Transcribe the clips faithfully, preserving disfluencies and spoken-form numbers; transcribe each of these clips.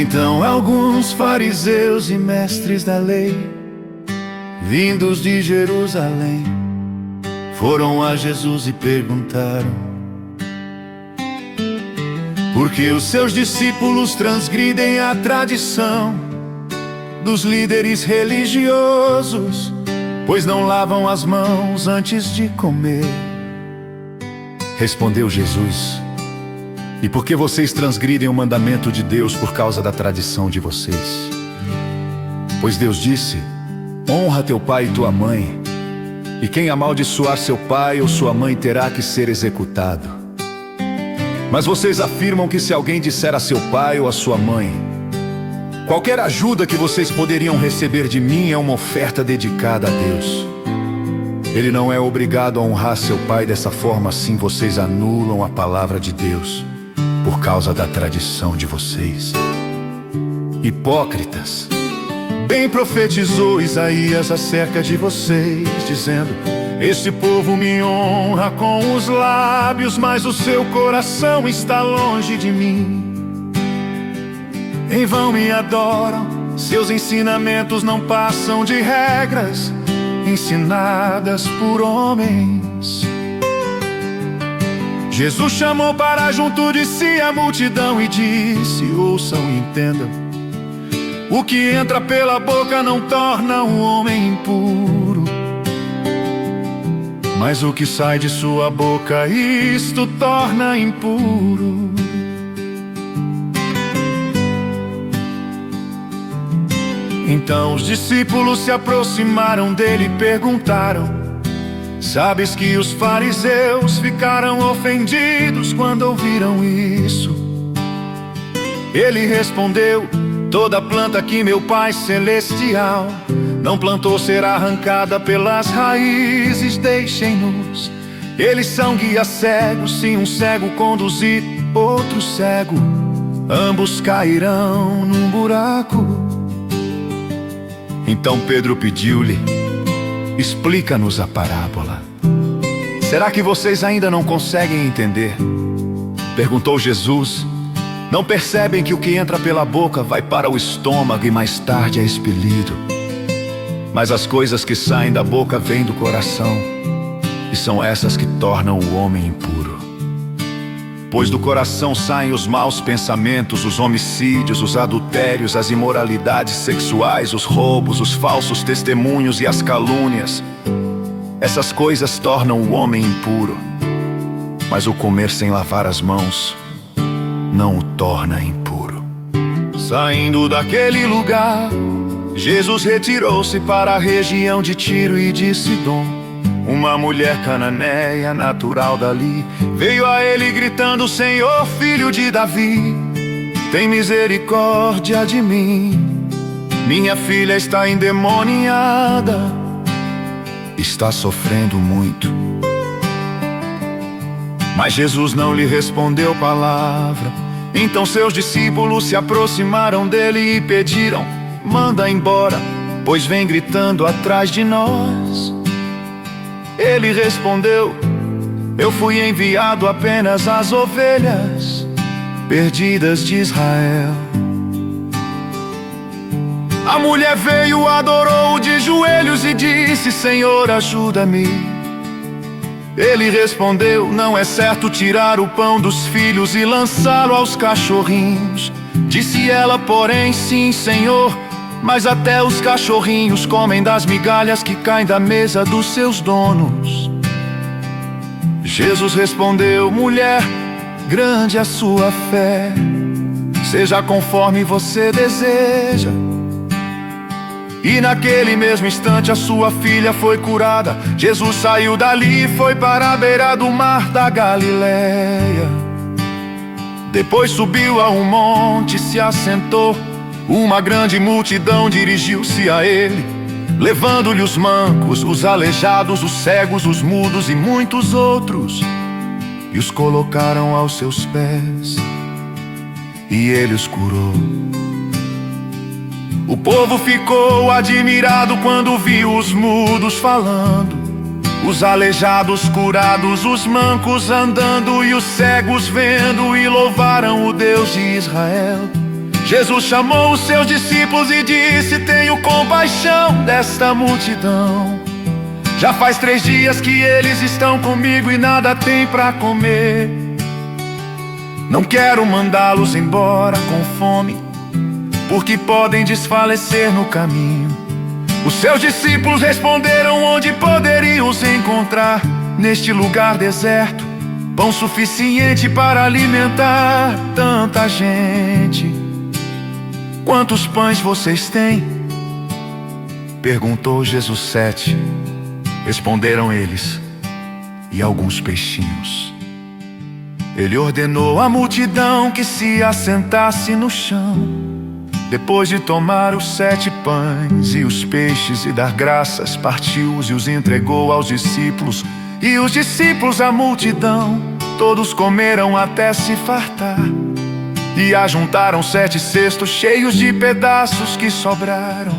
Então alguns fariseus e mestres da lei, vindos de Jerusalém, foram a Jesus e perguntaram: por que os seus discípulos transgridem a tradição dos líderes religiosos, pois não lavam as mãos antes de comer? Respondeu Jesus: e por que vocês transgridem o mandamento de Deus por causa da tradição de vocês? Pois Deus disse: honra teu pai e tua mãe, e quem amaldiçoar seu pai ou sua mãe terá que ser executado. Mas vocês afirmam que se alguém disser a seu pai ou a sua mãe: qualquer ajuda que vocês poderiam receber de mim é uma oferta dedicada a Deus, ele não é obrigado a honrar seu pai. Dessa forma, assim vocês anulam a palavra de Deus por causa da tradição de vocês. Hipócritas! Bem profetizou Isaías acerca de vocês, dizendo: este povo me honra com os lábios, mas o seu coração está longe de mim. Em vão me adoram, seus ensinamentos não passam de regras ensinadas por homens. Jesus chamou para junto de si a multidão e disse: ouçam e entendam, o que entra pela boca não torna um homem impuro, mas o que sai de sua boca, isto torna impuro. Então os discípulos se aproximaram dele e perguntaram: sabes que os fariseus ficaram ofendidos quando ouviram isso? Ele respondeu: toda planta que meu Pai Celestial não plantou será arrancada pelas raízes. Deixem-nos, eles são guias cegos. Se um cego conduzir outro cego, ambos cairão num buraco. Então Pedro pediu-lhe: explica-nos a parábola. Será que vocês ainda não conseguem entender? Perguntou Jesus: não percebem que o que entra pela boca vai para o estômago e mais tarde é expelido? Mas as coisas que saem da boca vêm do coração, e são essas que tornam o homem impuro. Pois do coração saem os maus pensamentos, os homicídios, os adultérios, as imoralidades sexuais, os roubos, os falsos testemunhos e as calúnias. Essas coisas tornam o homem impuro, mas o comer sem lavar as mãos não o torna impuro. Saindo daquele lugar, Jesus retirou-se para a região de Tiro e de Sidom. Uma mulher cananeia, natural dali, veio a ele gritando: Senhor, filho de Davi, tem misericórdia de mim. Minha filha está endemoniada, está sofrendo muito. Mas Jesus não lhe respondeu palavra. Então seus discípulos se aproximaram dele e pediram: manda embora, pois vem gritando atrás de nós. Ele respondeu: eu fui enviado apenas às ovelhas perdidas de Israel. A mulher veio, adorou de joelhos e disse: Senhor, ajuda-me. Ele respondeu: não é certo tirar o pão dos filhos e lançá-lo aos cachorrinhos. Disse ela, porém: sim, Senhor, mas até os cachorrinhos comem das migalhas que caem da mesa dos seus donos. Jesus respondeu: mulher, grande a sua fé, seja conforme você deseja. E naquele mesmo instante a sua filha foi curada. Jesus saiu dali e foi para a beira do mar da Galileia. Depois subiu a um monte e se assentou. Uma grande multidão dirigiu-se a ele, levando-lhe os mancos, os aleijados, os cegos, os mudos e muitos outros, e os colocaram aos seus pés, e ele os curou. O povo ficou admirado quando viu os mudos falando, os aleijados curados, os mancos andando e os cegos vendo, e louvaram o Deus de Israel. Jesus chamou os seus discípulos e disse: tenho compaixão desta multidão. Já faz três dias que eles estão comigo e nada têm pra comer. Não quero mandá-los embora com fome, porque podem desfalecer no caminho. Os seus discípulos responderam: onde poderiam os encontrar neste lugar deserto pão suficiente para alimentar tanta gente? Quantos pães vocês têm? Perguntou Jesus. Sete, responderam eles, e alguns peixinhos. Ele ordenou à multidão que se assentasse no chão. Depois de tomar os sete pães e os peixes e dar graças, partiu-os e os entregou aos discípulos. E os discípulos à multidão, todos comeram até se fartar. E ajuntaram sete cestos cheios de pedaços que sobraram.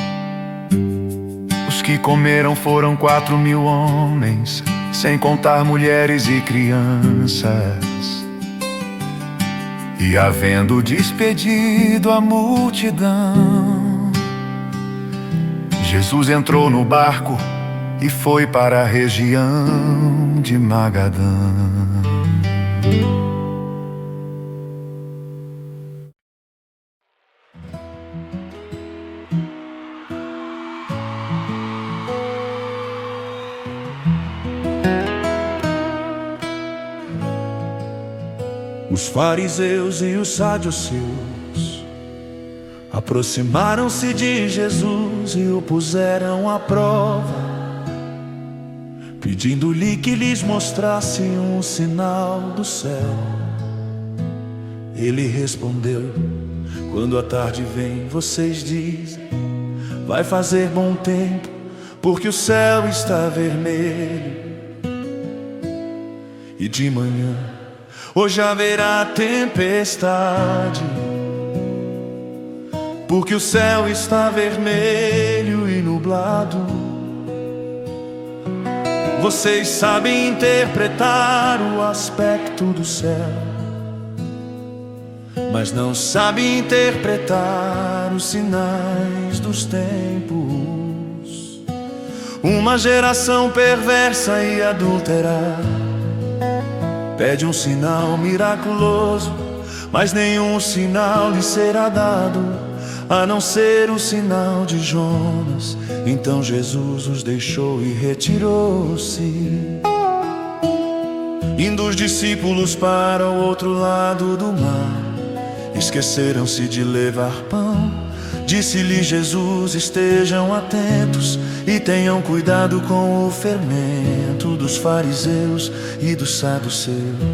Os que comeram foram quatro mil homens, sem contar mulheres e crianças. E havendo despedido a multidão, Jesus entrou no barco e foi para a região de Magadã. Os fariseus e os saduceus aproximaram-se de Jesus e o puseram à prova, pedindo-lhe que lhes mostrasse um sinal do céu. Ele respondeu: quando a tarde vem, vocês dizem, vai fazer bom tempo, porque o céu está vermelho. E de manhã, hoje haverá tempestade, porque o céu está vermelho e nublado. Vocês sabem interpretar o aspecto do céu, mas não sabem interpretar os sinais dos tempos. Uma geração perversa e adulterada pede um sinal miraculoso, mas nenhum sinal lhe será dado, a não ser o sinal de Jonas. Então Jesus os deixou e retirou-se. Indo os discípulos para o outro lado do mar, esqueceram-se de levar pão. Disse-lhe Jesus: estejam atentos e tenham cuidado com o fermento dos fariseus e dos saduceus.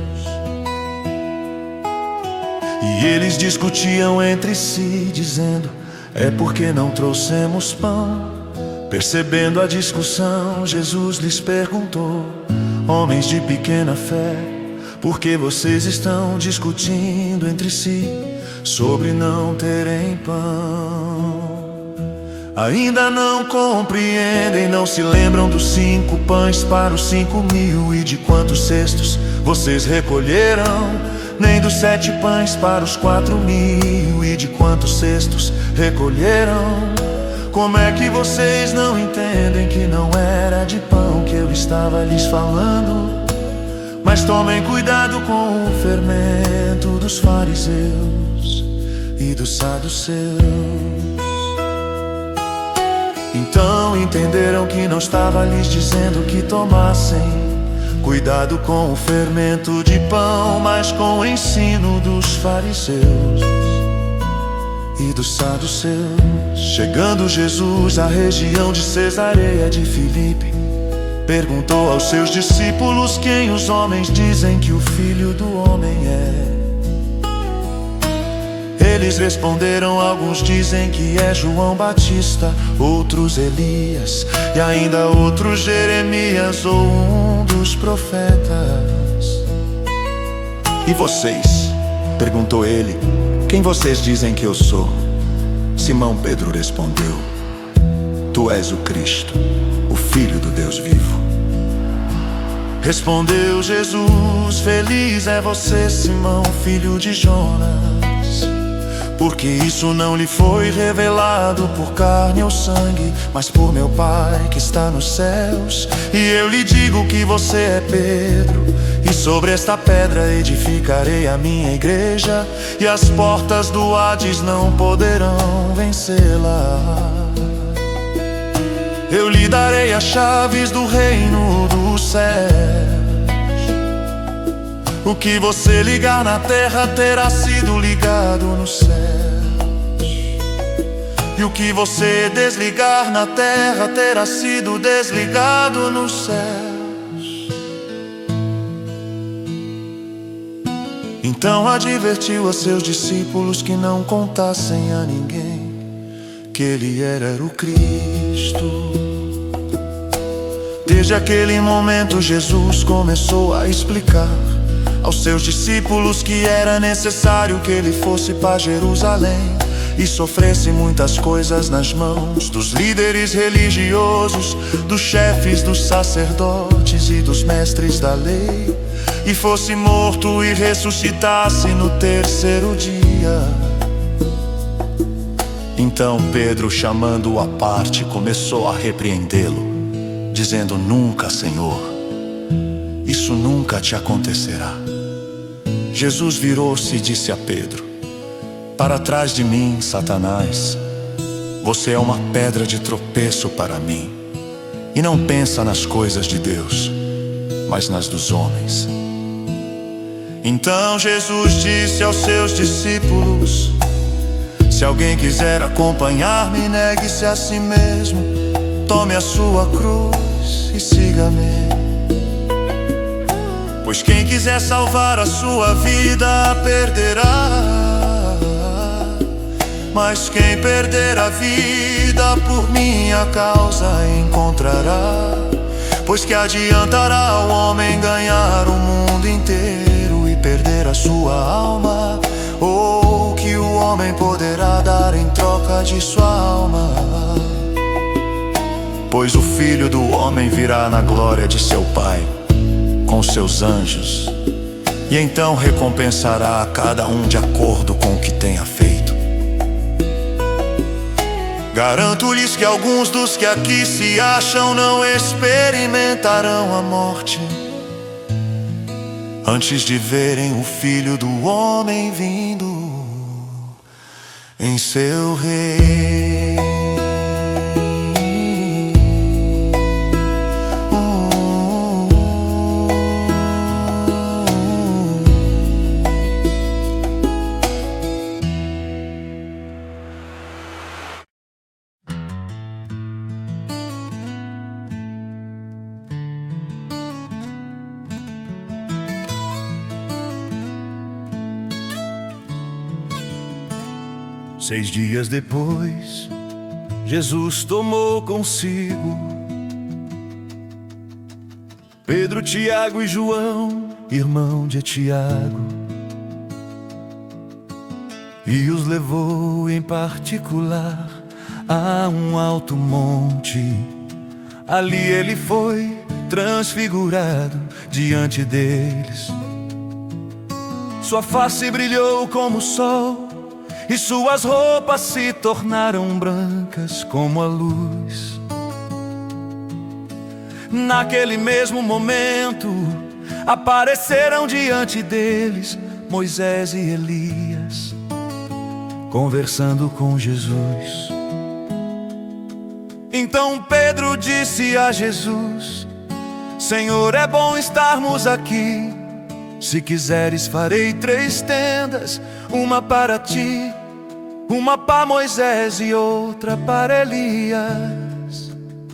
E eles discutiam entre si, dizendo: é porque não trouxemos pão. Percebendo a discussão, Jesus lhes perguntou: homens de pequena fé, por que vocês estão discutindo entre si sobre não terem pão? Ainda não compreendem, não se lembram dos cinco pães para os cinco mil e de quantos cestos vocês recolheram? Nem dos sete pães para os quatro mil e de quantos cestos recolheram? Como é que vocês não entendem que não era de pão que eu estava lhes falando? Mas tomem cuidado com o fermento dos fariseus e dos saduceus. Então entenderam que não estava lhes dizendo que tomassem cuidado com o fermento de pão, mas com o ensino dos fariseus e dos saduceus. Chegando Jesus à região de Cesareia de Filipe, perguntou aos seus discípulos: quem os homens dizem que o Filho do Homem é? Eles responderam: alguns dizem que é João Batista, outros Elias, e ainda outros Jeremias ou um dos profetas. E vocês? Perguntou ele: quem vocês dizem que eu sou? Simão Pedro respondeu: tu és o Cristo, o Filho do Deus vivo. Respondeu Jesus: feliz é você, Simão, filho de Jonas, porque isso não lhe foi revelado por carne ou sangue, mas por meu Pai que está nos céus. E eu lhe digo que você é Pedro, e sobre esta pedra edificarei a minha igreja, e as portas do Hades não poderão vencê-la. Eu lhe darei as chaves do reino dos céus. O que você ligar na terra terá sido ligado nos céus, e o que você desligar na terra terá sido desligado nos céus. Então advertiu a seus discípulos que não contassem a ninguém que ele era o Cristo. Desde aquele momento Jesus começou a explicar aos seus discípulos que era necessário que ele fosse para Jerusalém e sofresse muitas coisas nas mãos dos líderes religiosos, dos chefes, dos sacerdotes e dos mestres da lei, e fosse morto e ressuscitasse no terceiro dia. Então Pedro, chamando-o à parte, começou a repreendê-lo, dizendo: nunca, Senhor, isso nunca te acontecerá. Jesus virou-se e disse a Pedro: para trás de mim, Satanás, você é uma pedra de tropeço para mim, e não pensa nas coisas de Deus, mas nas dos homens. Então Jesus disse aos seus discípulos: se alguém quiser acompanhar-me, negue-se a si mesmo, tome a sua cruz e siga-me. Pois quem quiser salvar a sua vida, a perderá, mas quem perder a vida por minha causa, encontrará. Pois que adiantará ao homem ganhar o mundo inteiro e perder a sua alma? Ou que o homem poderá dar em troca de sua alma? Pois o Filho do Homem virá na glória de seu Pai com seus anjos, e então recompensará a cada um de acordo com o que tenha feito. Garanto-lhes que alguns dos que aqui se acham não experimentarão a morte antes de verem o Filho do Homem vindo em seu reino. Seis dias depois, Jesus tomou consigo Pedro, Tiago e João, irmão de Tiago, e os levou em particular a um alto monte. Ali ele foi transfigurado diante deles. Sua face brilhou como o sol, e suas roupas se tornaram brancas como a luz. Naquele mesmo momento, apareceram diante deles Moisés e Elias, conversando com Jesus. Então Pedro disse a Jesus: Senhor, é bom estarmos aqui. Se quiseres, farei três tendas, uma para ti, uma para Moisés e outra para Elias.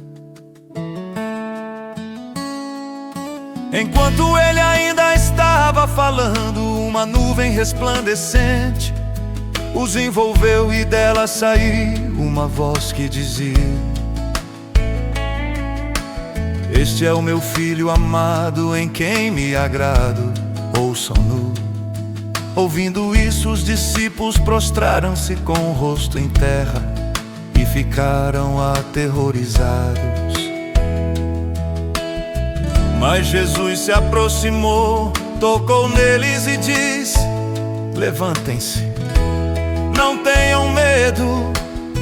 Enquanto ele ainda estava falando, uma nuvem resplandecente os envolveu e dela saiu uma voz que dizia: Este é o meu filho amado, em quem me agrado, ouçam-no. Ouvindo isso, os discípulos prostraram-se com o rosto em terra e ficaram aterrorizados. Mas Jesus se aproximou, tocou neles e disse: Levantem-se não tenham medo.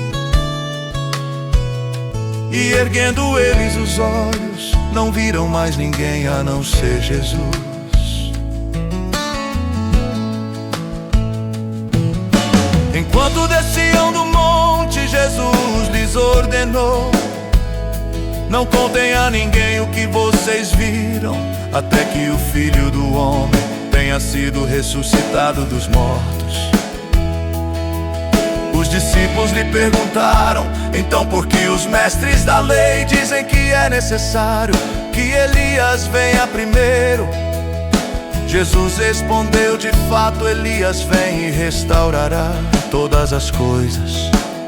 E erguendo eles os olhos, não viram mais ninguém a não ser Jesus. Enquanto desciam do monte, Jesus lhes ordenou: não contem a ninguém o que vocês viram, até que o Filho do Homem tenha sido ressuscitado dos mortos. Os discípulos lhe perguntaram: então por que os mestres da lei dizem que é necessário que Elias venha primeiro? Jesus respondeu: de fato Elias vem e restaurará todas as coisas.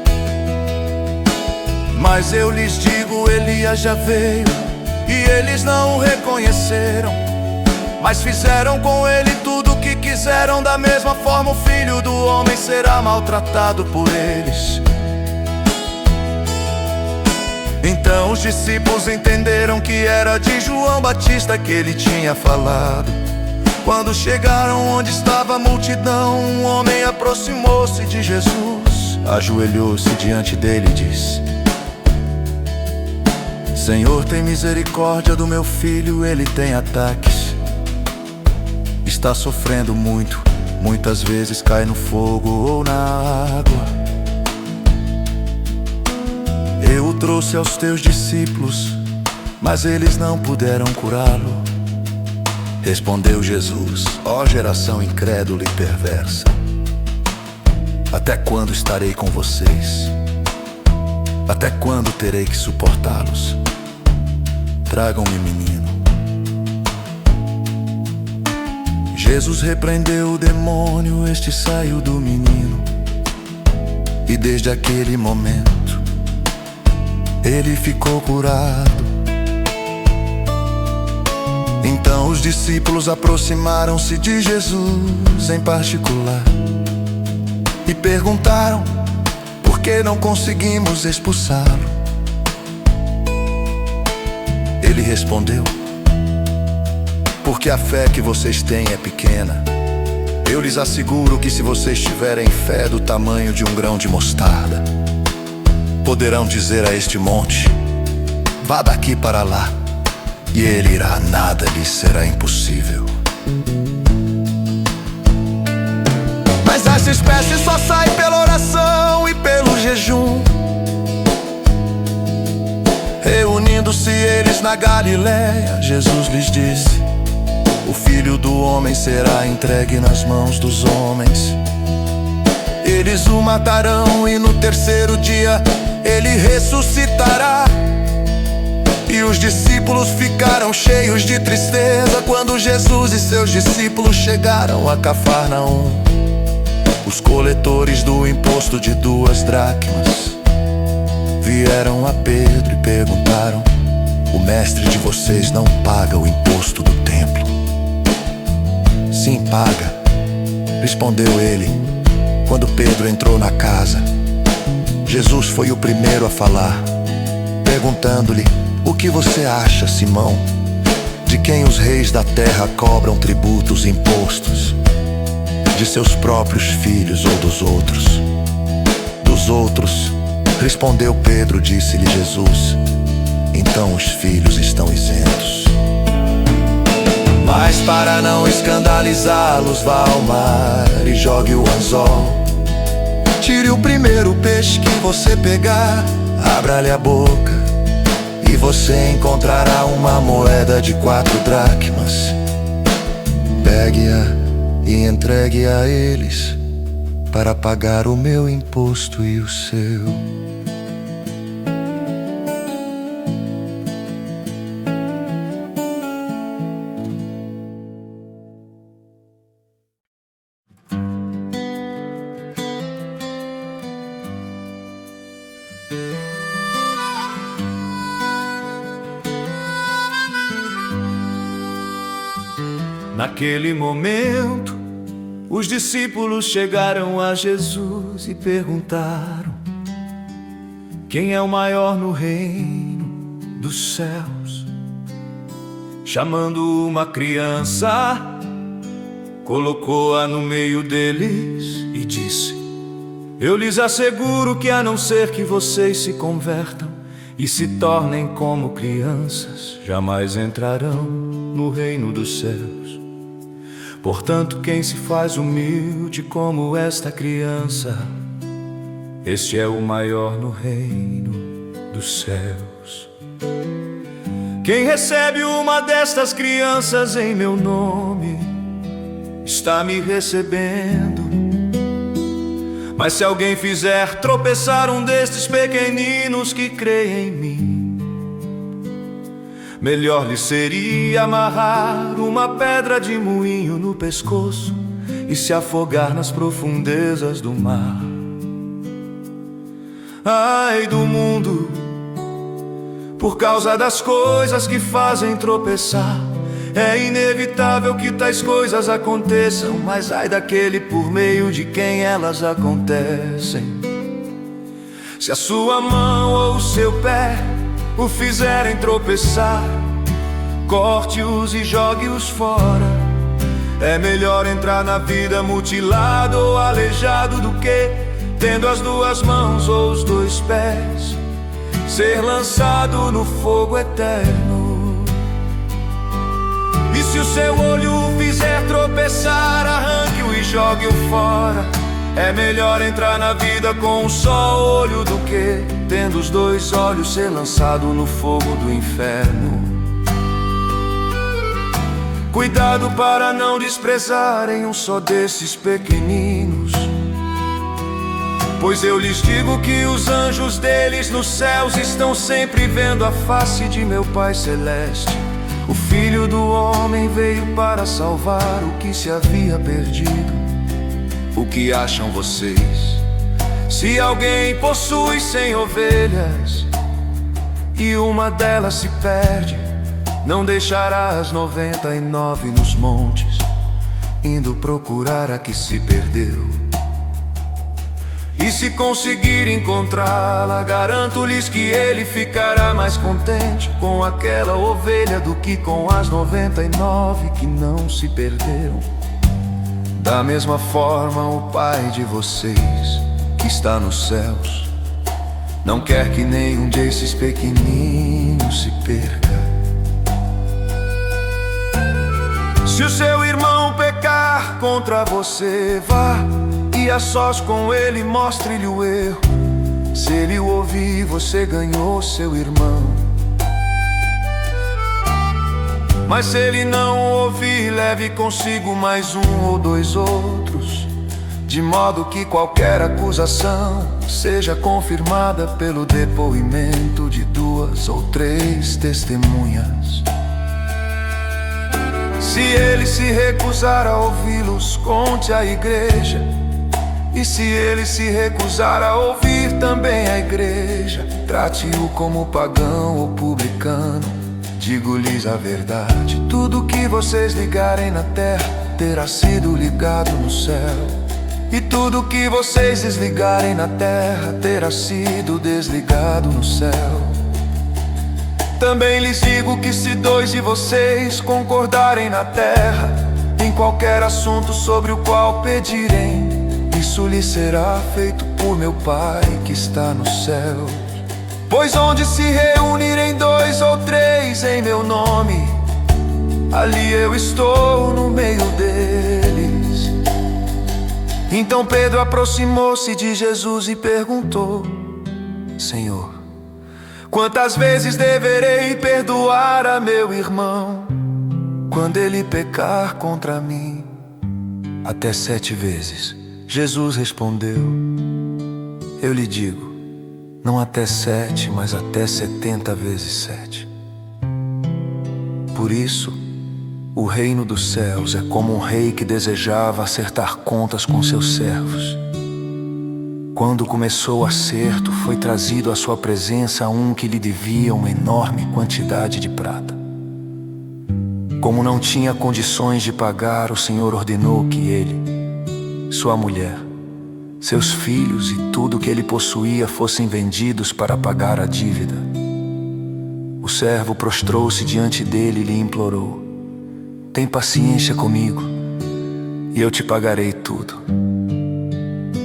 Mas eu lhes digo, Elias já veio e eles não o reconheceram, mas fizeram com ele tudo o que quiseram. Da mesma forma o Filho do Homem será maltratado por eles. Então os discípulos entenderam que era de João Batista que ele tinha falado. Quando chegaram onde estava a multidão, um homem aproximou-se de Jesus, ajoelhou-se diante dele e disse: Senhor, tem misericórdia do meu filho, ele tem ataques. Está sofrendo muito, muitas vezes cai no fogo ou na água. Eu o trouxe aos teus discípulos, mas eles não puderam curá-lo. Respondeu Jesus: ó geração incrédula e perversa, até quando estarei com vocês? Até quando terei que suportá-los? Tragam-me menino. Jesus repreendeu o demônio, este saiu do menino, e desde aquele momento ele ficou curado. Então os discípulos aproximaram-se de Jesus em particular e perguntaram: por que não conseguimos expulsá-lo? Ele respondeu: porque a fé que vocês têm é pequena. Eu lhes asseguro que se vocês tiverem fé do tamanho de um grão de mostarda, poderão dizer a este monte: vá daqui para lá, e ele irá, nada lhe será impossível. Mas essa espécie só sai pela oração e pelo jejum. Reunindo-se eles na Galileia, Jesus lhes disse: o Filho do Homem será entregue nas mãos dos homens. Eles o matarão e no terceiro dia ele ressuscitará. E os discípulos ficaram cheios de tristeza quando Jesus e seus discípulos chegaram a Cafarnaum. Os coletores do imposto de duas dracmas vieram a Pedro e perguntaram: o mestre de vocês não paga o imposto do templo? Sim, paga, respondeu ele. Quando Pedro entrou na casa, Jesus foi o primeiro a falar, perguntando-lhe: o que você acha, Simão? De quem os reis da terra cobram tributos e impostos? De seus próprios filhos ou dos outros? Dos outros, respondeu Pedro. Disse-lhe Jesus: então os filhos estão isentos. Mas para não escandalizá-los, vá ao mar e jogue o anzol. Tire o primeiro peixe que você pegar, abra-lhe a boca, e você encontrará uma moeda de quatro dracmas. Pegue-a e entregue a eles, para pagar o meu imposto e o seu. Naquele momento, os discípulos chegaram a Jesus e perguntaram: quem é o maior no reino dos céus? Chamando uma criança, colocou-a no meio deles e disse: Eu lhes asseguro que, a não ser que vocês se convertam e se tornem como crianças, jamais entrarão no reino dos céus. Portanto, quem se faz humilde como esta criança, este é o maior no reino dos céus. Quem recebe uma destas crianças em meu nome, está me recebendo. Mas se alguém fizer tropeçar um destes pequeninos que creem em mim, melhor lhe seria amarrar uma pedra de moinho no pescoço e se afogar nas profundezas do mar. Ai do mundo, por causa das coisas que fazem tropeçar. É inevitável que tais coisas aconteçam, mas ai daquele por meio de quem elas acontecem. Se a sua mão ou o seu pé o fizerem tropeçar, corte-os e jogue-os fora. É melhor entrar na vida mutilado ou aleijado do que, tendo as duas mãos ou os dois pés, ser lançado no fogo eterno. E se o seu olho o fizer tropeçar, arranque-o e jogue-o fora. É melhor entrar na vida com um só olho do que, tendo os dois olhos, ser lançado no fogo do inferno. Cuidado para não desprezarem um só desses pequeninos, pois eu lhes digo que os anjos deles nos céus estão sempre vendo a face de meu Pai Celeste. O Filho do Homem veio para salvar o que se havia perdido. O que acham vocês? Se alguém possui cem ovelhas e uma delas se perde, não deixará as noventa e nove nos montes, indo procurar a que se perdeu? E se conseguir encontrá-la, garanto-lhes que ele ficará mais contente com aquela ovelha do que com as noventa e nove que não se perderam. Da mesma forma, o Pai de vocês, que está nos céus, não quer que nenhum desses pequeninos se perca. Se o seu irmão pecar contra você, vá e a sós com ele mostre-lhe o erro. Se ele o ouvir, você ganhou seu irmão. Mas se ele não o ouvir, leve consigo mais um ou dois outros, de modo que qualquer acusação seja confirmada pelo depoimento de duas ou três testemunhas. Se ele se recusar a ouvi-los, conte à igreja. E se ele se recusar a ouvir também a igreja, trate-o como pagão ou publicano. Digo-lhes a verdade: tudo que vocês ligarem na terra terá sido ligado no céu, e tudo que vocês desligarem na terra terá sido desligado no céu. Também lhes digo que se dois de vocês concordarem na terra em qualquer assunto sobre o qual pedirem, isso lhe será feito por meu Pai que está no céu. Pois onde se reunirem dois ou três em meu nome, ali eu estou no meio deles. Então Pedro aproximou-se de Jesus e perguntou: Senhor, quantas vezes deverei perdoar a meu irmão quando ele pecar contra mim? Até sete vezes. Jesus respondeu: eu lhe digo, não até sete, mas até setenta vezes sete. Por isso, o reino dos céus é como um rei que desejava acertar contas com seus servos. Quando começou o acerto, foi trazido à sua presença um que lhe devia uma enorme quantidade de prata. Como não tinha condições de pagar, o Senhor ordenou que ele, sua mulher, seus filhos e tudo que ele possuía fossem vendidos para pagar a dívida. O servo prostrou-se diante dele e lhe implorou: tem paciência comigo, e eu te pagarei tudo. O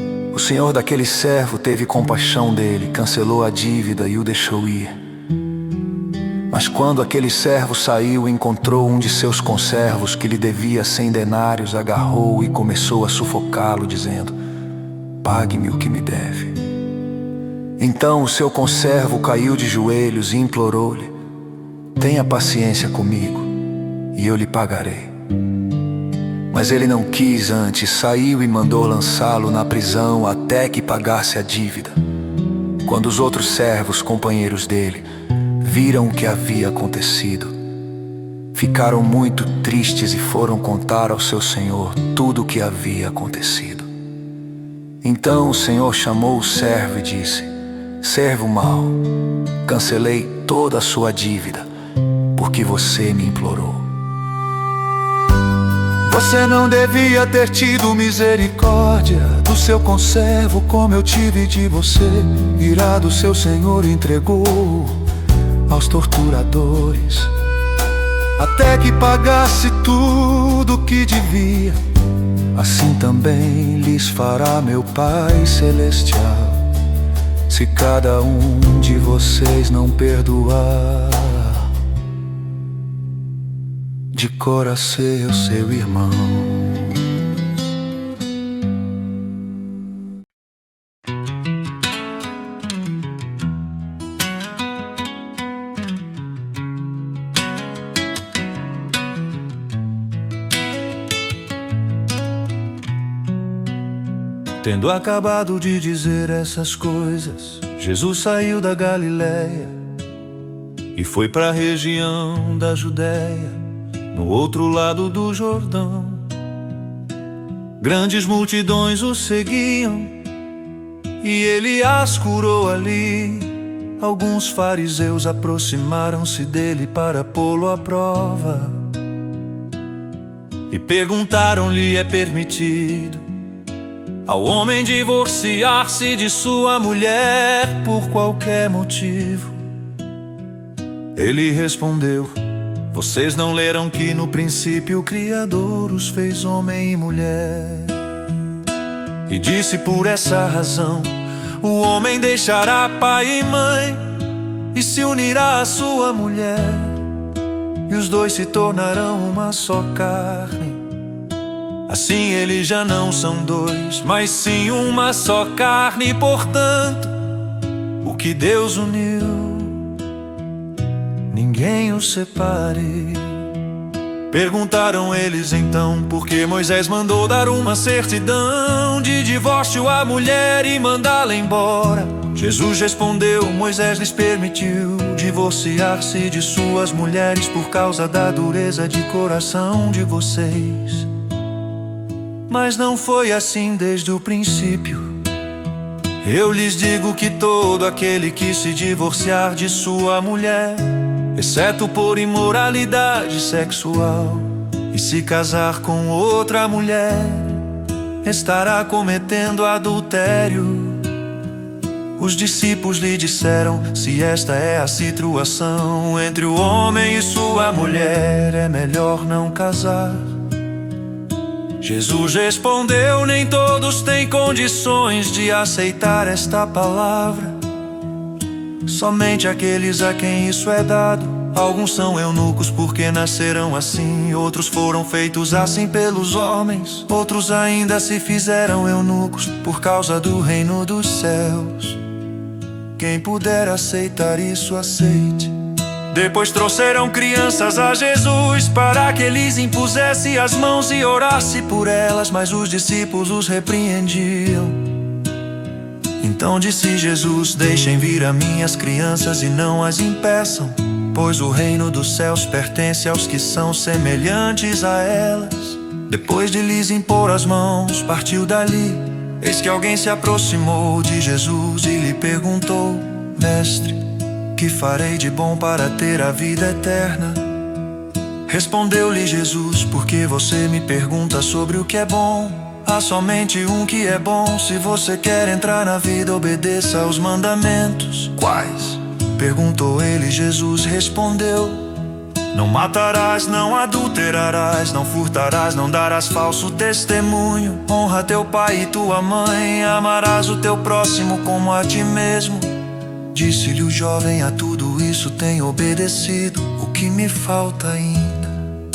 senhor daquele servo teve compaixão dele, cancelou a dívida e o deixou ir. Mas quando aquele servo saiu, encontrou um de seus conservos que lhe devia cem denários, agarrou e começou a sufocá-lo, dizendo: pague-me o que me deve. Então o seu conservo caiu de joelhos e implorou-lhe: tenha paciência comigo e eu lhe pagarei. Mas ele não quis, antes saiu e mandou lançá-lo na prisão até que pagasse a dívida. Quando os outros servos, companheiros dele, viram o que havia acontecido, ficaram muito tristes e foram contar ao seu senhor tudo o que havia acontecido. Então o senhor chamou o servo e disse: servo mau, cancelei toda a sua dívida, porque você me implorou. Você não devia ter tido misericórdia do seu conservo como eu tive de você. Irado, seu senhor entregou aos torturadores, até que pagasse tudo o que devia. Assim também lhes fará meu Pai Celestial, se cada um de vocês não perdoar de coração seu irmão. Tendo acabado de dizer essas coisas, Jesus saiu da Galiléia e foi para a região da Judéia, no outro lado do Jordão. Grandes multidões o seguiam e ele as curou ali. Alguns fariseus aproximaram-se dele para pô-lo à prova e perguntaram-lhe: é permitido ao homem divorciar-se de sua mulher por qualquer motivo? Ele respondeu: vocês não leram que no princípio o Criador os fez homem e mulher? E disse: por essa razão o homem deixará pai e mãe e se unirá à sua mulher, e os dois se tornarão uma só carne. Assim eles já não são dois, mas sim uma só carne. Portanto, o que Deus uniu, ninguém o separe. Perguntaram eles então por que Moisés mandou dar uma certidão de divórcio à mulher e mandá-la embora. Jesus respondeu: Moisés lhes permitiu divorciar-se de suas mulheres por causa da dureza de coração de vocês. Mas não foi assim desde o princípio. Eu lhes digo que todo aquele que se divorciar de sua mulher, exceto por imoralidade sexual, e se casar com outra mulher, estará cometendo adultério. Os discípulos lhe disseram: se esta é a situação entre o homem e sua mulher, é melhor não casar. Jesus respondeu: nem todos têm condições de aceitar esta palavra, somente aqueles a quem isso é dado. Alguns são eunucos porque nasceram assim, outros foram feitos assim pelos homens, outros ainda se fizeram eunucos por causa do reino dos céus. Quem puder aceitar isso, aceite. Depois trouxeram crianças a Jesus para que lhes impusesse as mãos e orasse por elas, mas os discípulos os repreendiam. Então disse Jesus: deixem vir a minhas crianças e não as impeçam, pois o reino dos céus pertence aos que são semelhantes a elas. Depois de lhes impor as mãos, partiu dali. Eis que alguém se aproximou de Jesus e lhe perguntou: Mestre, que farei de bom para ter a vida eterna? Respondeu-lhe Jesus: por que você me pergunta sobre o que é bom? Há somente um que é bom. Se você quer entrar na vida, obedeça aos mandamentos. Quais? Perguntou ele. Jesus respondeu: Não matarás, não adulterarás, não furtarás, não darás falso testemunho. Honra teu pai e tua mãe, amarás o teu próximo como a ti mesmo. Disse-lhe o jovem: a tudo isso tenho obedecido, o que me falta ainda?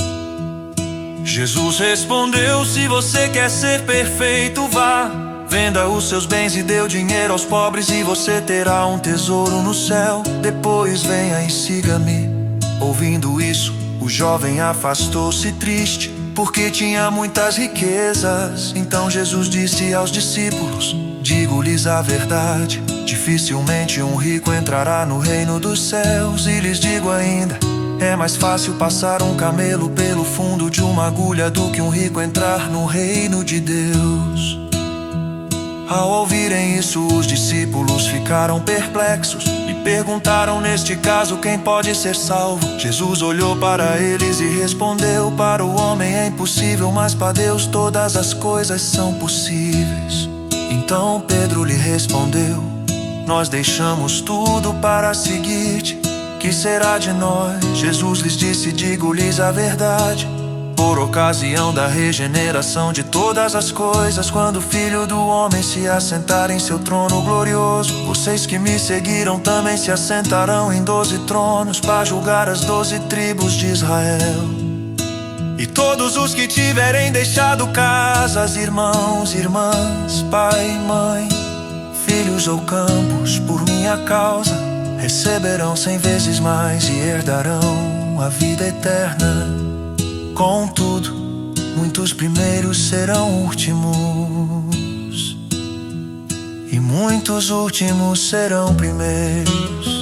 Jesus respondeu: se você quer ser perfeito, vá, venda os seus bens e dê o dinheiro aos pobres, e você terá um tesouro no céu. Depois venha e siga-me. Ouvindo isso, o jovem afastou-se triste, porque tinha muitas riquezas. Então Jesus disse aos discípulos: digo-lhes a verdade, dificilmente um rico entrará no reino dos céus. E lhes digo ainda: é mais fácil passar um camelo pelo fundo de uma agulha do que um rico entrar no reino de Deus. Ao ouvirem isso, os discípulos ficaram perplexos e perguntaram: neste caso, quem pode ser salvo? Jesus olhou para eles e respondeu: para o homem é impossível, mas para Deus todas as coisas são possíveis. Então Pedro lhe respondeu: nós deixamos tudo para seguir-te, que será de nós? Jesus lhes disse: digo-lhes a verdade, por ocasião da regeneração de todas as coisas, quando o Filho do Homem se assentar em seu trono glorioso, vocês que me seguiram também se assentarão em doze tronos, para julgar as doze tribos de Israel. E todos os que tiverem deixado casas, irmãos, irmãs, pai, mãe, filhos ou campos, por minha causa, receberão cem vezes mais e herdarão a vida eterna. Contudo, muitos primeiros serão últimos, e muitos últimos serão primeiros.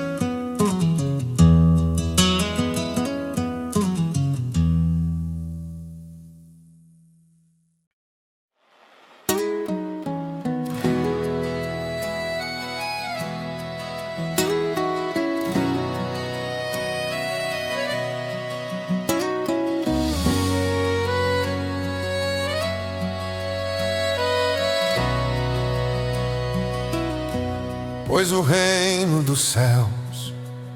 Pois o reino dos céus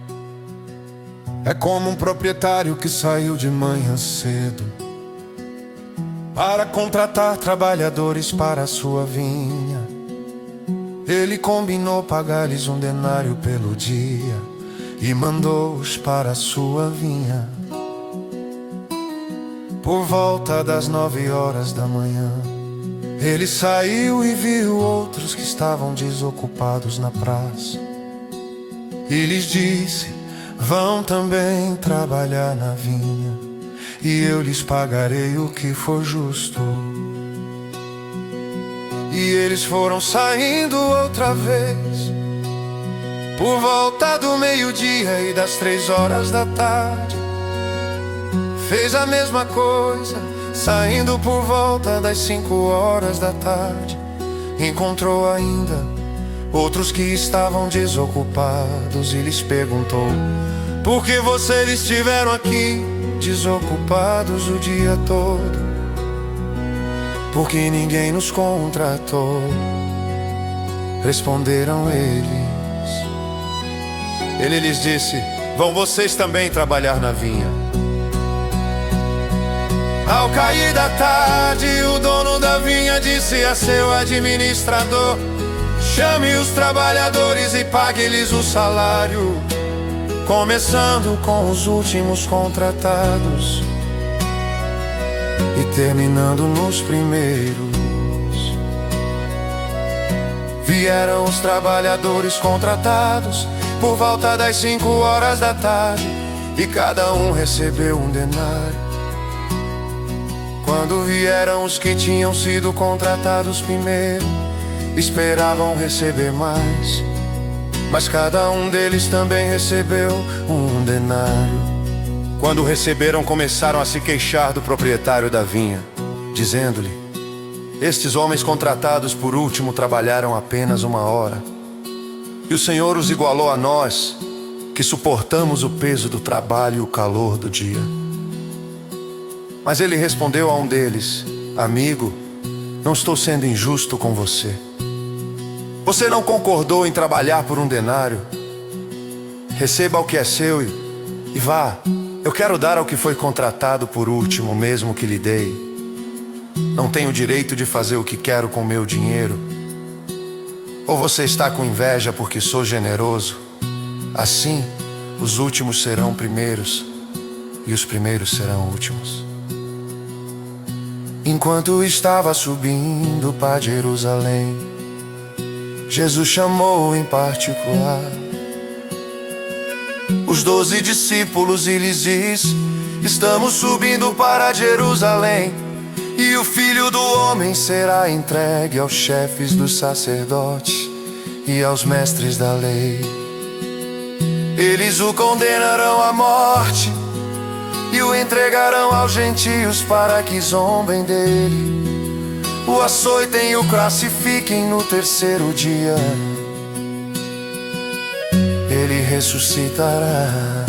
é como um proprietário que saiu de manhã cedo para contratar trabalhadores para a sua vinha. Ele combinou pagar-lhes um denário pelo dia e mandou-os para a sua vinha. Por volta das nove horas da manhã, ele saiu e viu outros que estavam desocupados na praça, e lhes disse: vão também trabalhar na vinha, e eu lhes pagarei o que for justo. E eles foram saindo outra vez, por volta do meio-dia e das três horas da tarde. Fez a mesma coisa, saindo por volta das cinco horas da tarde. Encontrou ainda outros que estavam desocupados e lhes perguntou: por que vocês estiveram aqui desocupados o dia todo? Porque ninguém nos contratou, responderam eles. Ele lhes disse: vão vocês também trabalhar na vinha. Ao cair da tarde, o dono da vinha disse a seu administrador: chame os trabalhadores e pague-lhes o salário, começando com os últimos contratados e terminando nos primeiros. Vieram os trabalhadores contratados por volta das cinco horas da tarde, e cada um recebeu um denário. Quando vieram os que tinham sido contratados primeiro, esperavam receber mais, mas cada um deles também recebeu um denário. Quando receberam, começaram a se queixar do proprietário da vinha, dizendo-lhe: estes homens contratados por último trabalharam apenas uma hora, e o Senhor os igualou a nós, que suportamos o peso do trabalho e o calor do dia. Mas ele respondeu a um deles: amigo, não estou sendo injusto com você. Você não concordou em trabalhar por um denário? Receba o que é seu e, e vá, Eu quero dar ao que foi contratado por último, mesmo que lhe dei. Não tenho direito de fazer o que quero com meu dinheiro. Ou você está com inveja porque sou generoso? Assim, os últimos serão primeiros e os primeiros serão últimos. Enquanto estava subindo para Jerusalém, Jesus chamou em particular os doze discípulos e lhes disse: estamos subindo para Jerusalém, e o Filho do Homem será entregue aos chefes dos sacerdotes e aos mestres da lei. Eles o condenarão à morte e o entregarão aos gentios para que zombem dele, o açoitem e o crucifiquem. No terceiro dia ele ressuscitará.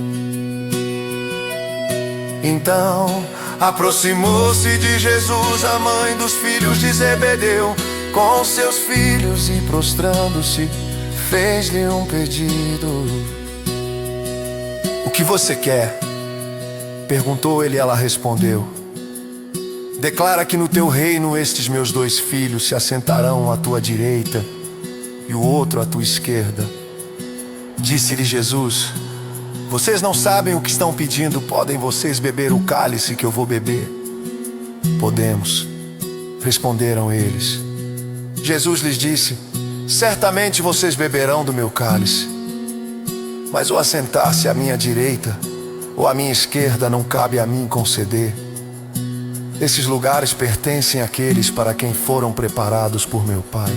Então aproximou-se de Jesus a mãe dos filhos de Zebedeu com seus filhos e, prostrando-se, fez-lhe um pedido. O que você quer? Perguntou ele, e ela respondeu: declara que no teu reino estes meus dois filhos se assentarão à tua direita e o outro à tua esquerda. Disse-lhe Jesus: vocês não sabem o que estão pedindo. Podem vocês beber o cálice que eu vou beber? Podemos, responderam eles. Jesus lhes disse: certamente vocês beberão do meu cálice, mas o assentar-se à minha direita ou à minha esquerda não cabe a mim conceder. Esses lugares pertencem àqueles para quem foram preparados por meu Pai.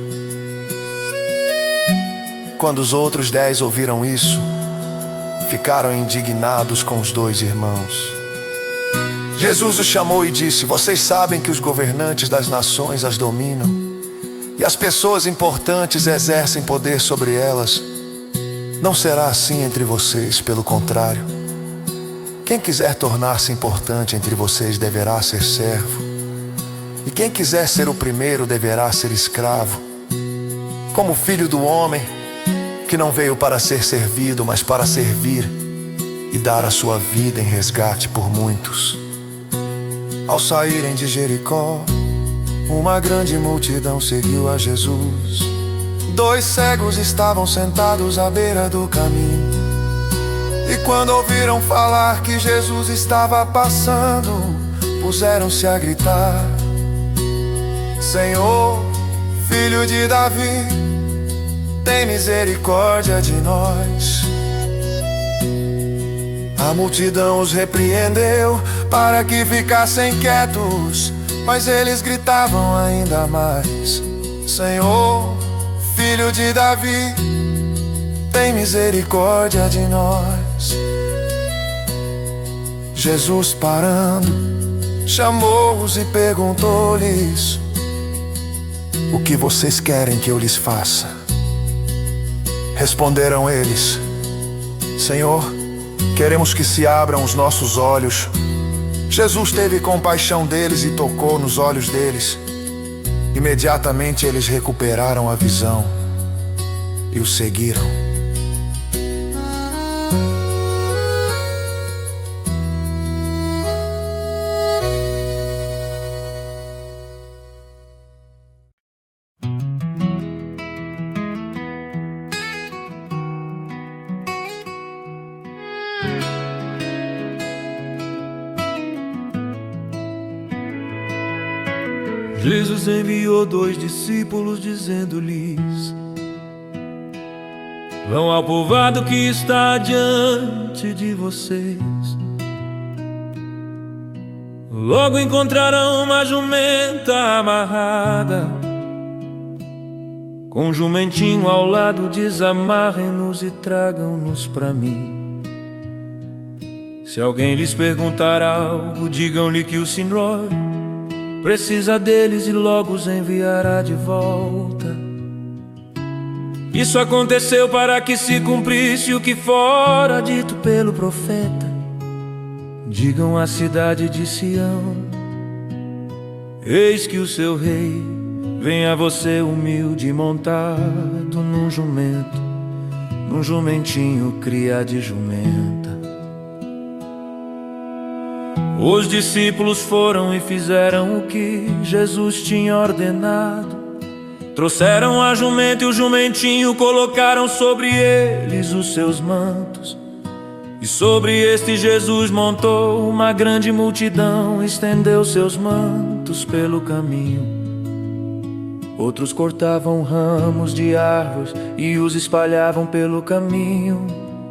Quando os outros dez ouviram isso, ficaram indignados com os dois irmãos. Jesus os chamou e disse: vocês sabem que os governantes das nações as dominam e as pessoas importantes exercem poder sobre elas. Não será assim entre vocês, pelo contrário. Quem quiser tornar-se importante entre vocês deverá ser servo, e quem quiser ser o primeiro deverá ser escravo. Como filho do homem, que não veio para ser servido, mas para servir e dar a sua vida em resgate por muitos. Ao saírem de Jericó, uma grande multidão seguiu a Jesus. Dois cegos estavam sentados à beira do caminho, e quando ouviram falar que Jesus estava passando, puseram-se a gritar: Senhor, Filho de Davi, tem misericórdia de nós. A multidão os repreendeu para que ficassem quietos, mas eles gritavam ainda mais: Senhor, Filho de Davi, tem misericórdia de nós. Jesus, parando, chamou-os e perguntou-lhes: o que vocês querem que eu lhes faça? Responderam eles: Senhor, queremos que se abram os nossos olhos. Jesus teve compaixão deles e tocou nos olhos deles. Imediatamente eles recuperaram a visão e o seguiram. Jesus enviou dois discípulos, dizendo-lhes: vão ao povoado que está diante de vocês. Logo encontrarão uma jumenta amarrada, com um jumentinho ao lado. Desamarrem-nos e tragam-nos para mim. Se alguém lhes perguntar algo, digam-lhe que o Senhor precisa deles e logo os enviará de volta. Isso aconteceu para que se cumprisse o que fora dito pelo profeta: digam à cidade de Sião, eis que o seu rei vem a você humilde, montado num jumento, num jumentinho cria de jumenta. Os discípulos foram e fizeram o que Jesus tinha ordenado. Trouxeram a jumenta e o jumentinho, colocaram sobre eles os seus mantos. E sobre este Jesus montou uma grande multidão, estendeu seus mantos pelo caminho. Outros cortavam ramos de árvores e os espalhavam pelo caminho.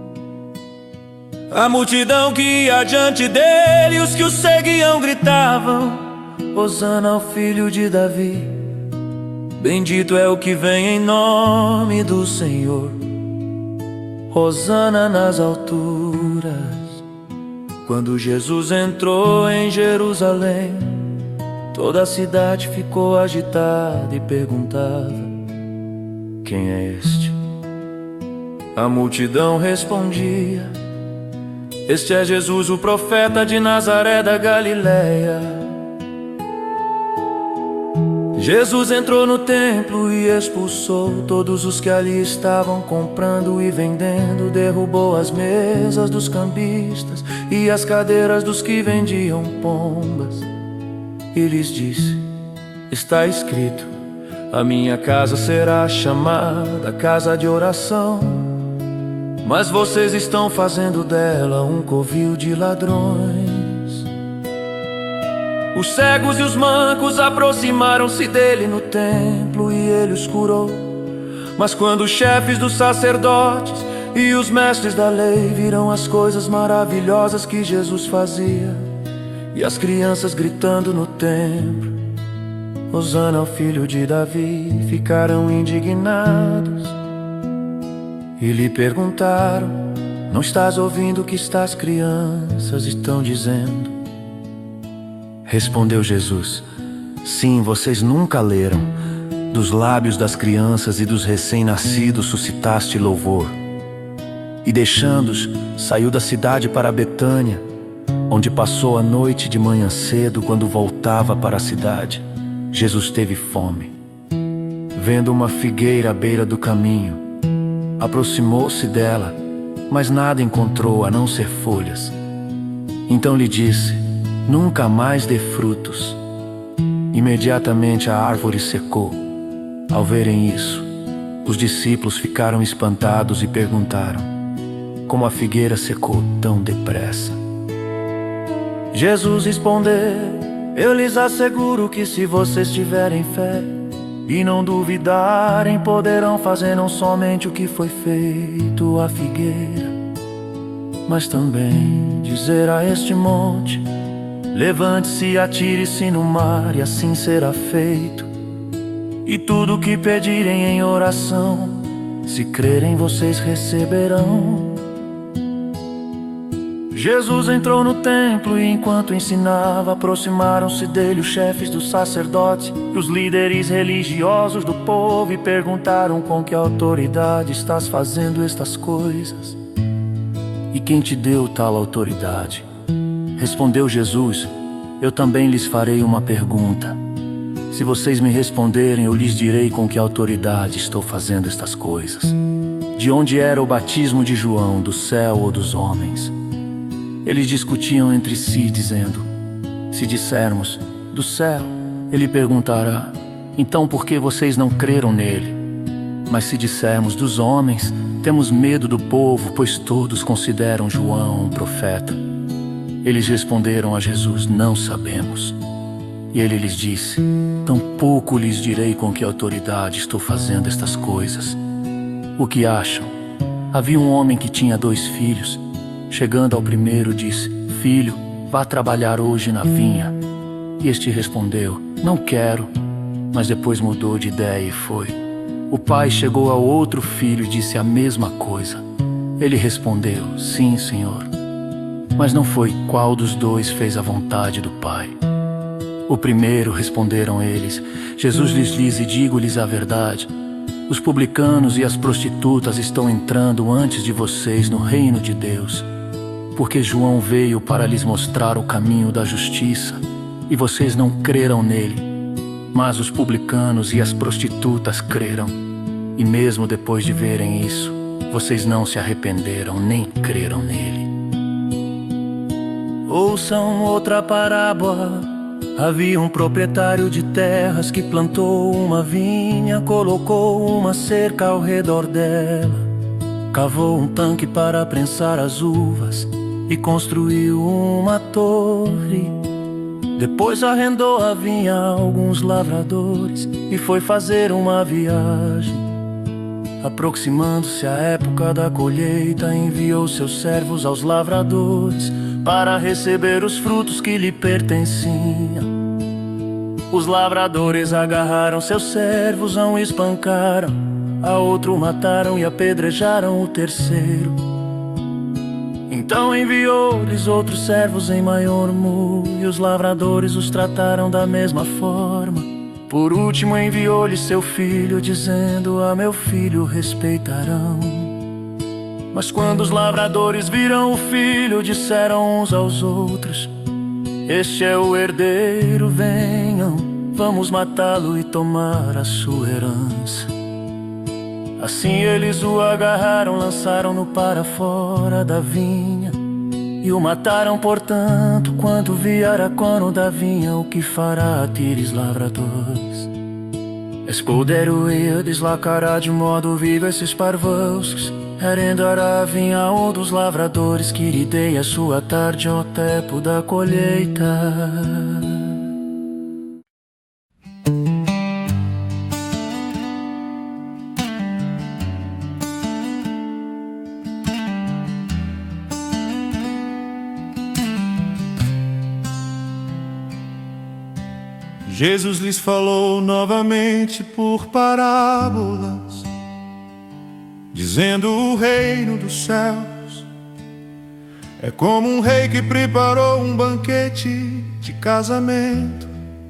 A multidão que ia adiante dele, os que o seguiam gritavam: Hosana ao filho de Davi, bendito é o que vem em nome do Senhor. Hosana nas alturas. Quando Jesus entrou em Jerusalém, toda a cidade ficou agitada e perguntava: quem é este? A multidão respondia: este é Jesus, o profeta de Nazaré da Galileia. Jesus entrou no templo e expulsou todos os que ali estavam comprando e vendendo. Derrubou as mesas dos cambistas e as cadeiras dos que vendiam pombas. E lhes disse: está escrito, a minha casa será chamada casa de oração, mas vocês estão fazendo dela um covil de ladrões. Os cegos e os mancos aproximaram-se dele no templo e ele os curou. Mas quando os chefes dos sacerdotes e os mestres da lei viram as coisas maravilhosas que Jesus fazia, e as crianças gritando no templo: Hosana ao filho de Davi, ficaram indignados e lhe perguntaram: não estás ouvindo o que estas crianças estão dizendo? Respondeu Jesus: sim, vocês nunca leram: dos lábios das crianças e dos recém-nascidos suscitaste louvor. E deixando-os, saiu da cidade para Betânia, onde passou a noite. De manhã cedo, quando voltava para a cidade, Jesus teve fome. Vendo uma figueira à beira do caminho, aproximou-se dela, mas nada encontrou a não ser folhas. Então lhe disse: nunca mais dê frutos. Imediatamente a árvore secou. Ao verem isso, os discípulos ficaram espantados e perguntaram: como a figueira secou tão depressa? Jesus respondeu: eu lhes asseguro que se vocês tiverem fé e não duvidarem, poderão fazer não somente o que foi feito à figueira, mas também dizer a este monte: levante-se e atire-se no mar, e assim será feito. E tudo o que pedirem em oração, se crerem, vocês receberão. Jesus entrou no templo e enquanto ensinava, aproximaram-se dele os chefes dos sacerdotes e os líderes religiosos do povo e perguntaram: com que autoridade estás fazendo estas coisas? E quem te deu tal autoridade? Respondeu Jesus: eu também lhes farei uma pergunta. Se vocês me responderem, eu lhes direi com que autoridade estou fazendo estas coisas. De onde era o batismo de João, do céu ou dos homens? Eles discutiam entre si, dizendo: se dissermos do céu, ele perguntará: então por que vocês não creram nele? Mas se dissermos dos homens, temos medo do povo, pois todos consideram João um profeta. Eles responderam a Jesus: não sabemos. E ele lhes disse: tampouco lhes direi com que autoridade estou fazendo estas coisas. O que acham? Havia um homem que tinha dois filhos. Chegando ao primeiro, disse: filho, vá trabalhar hoje na vinha. E este respondeu: não quero. Mas depois mudou de ideia e foi. O pai chegou ao outro filho e disse a mesma coisa. Ele respondeu: sim, senhor. Mas não foi qual dos dois fez a vontade do pai. O primeiro, responderam eles. Jesus lhes disse: e digo-lhes a verdade: os publicanos e as prostitutas estão entrando antes de vocês no reino de Deus. Porque João veio para lhes mostrar o caminho da justiça, e vocês não creram nele. Mas os publicanos e as prostitutas creram. E mesmo depois de verem isso, vocês não se arrependeram nem creram nele. Ouçam outra parábola. Havia um proprietário de terras que plantou uma vinha, colocou uma cerca ao redor dela, cavou um tanque para prensar as uvas e construiu uma torre. Depois arrendou a vinha a alguns lavradores e foi fazer uma viagem. Aproximando-se a época da colheita, enviou seus servos aos lavradores para receber os frutos que lhe pertenciam. Os lavradores agarraram seus servos, a um espancaram, a outro mataram e apedrejaram o terceiro. Então enviou-lhes outros servos em maior número, e os lavradores os trataram da mesma forma. Por último enviou-lhes seu filho, dizendo: a meu filho respeitarão. Mas quando os lavradores viram o filho, disseram uns aos outros: este é o herdeiro, venham, vamos matá-lo e tomar a sua herança. Assim eles o agarraram, lançaram-no para fora da vinha e o mataram. Portanto, quando vier a cono da vinha, o que fará a tires lavradores? Escudeiro e deslacará de modo vivo esses parvos, arrendará a vinha a um dos lavradores, que lhe dei a sua tarde ao tempo da colheita. Jesus lhes falou novamente por parábolas, dizendo: o reino dos céus é como um rei que preparou um banquete de casamento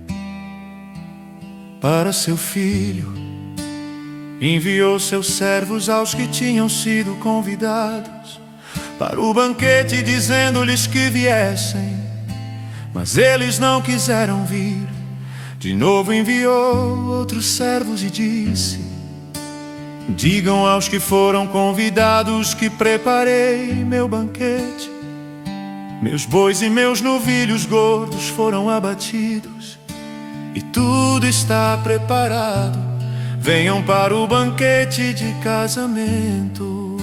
para seu filho. Enviou seus servos aos que tinham sido convidados para o banquete, dizendo-lhes que viessem, mas eles não quiseram vir. De novo enviou outros servos e disse: digam aos que foram convidados que preparei meu banquete. Meus bois e meus novilhos gordos foram abatidos e tudo está preparado. Venham para o banquete de casamento.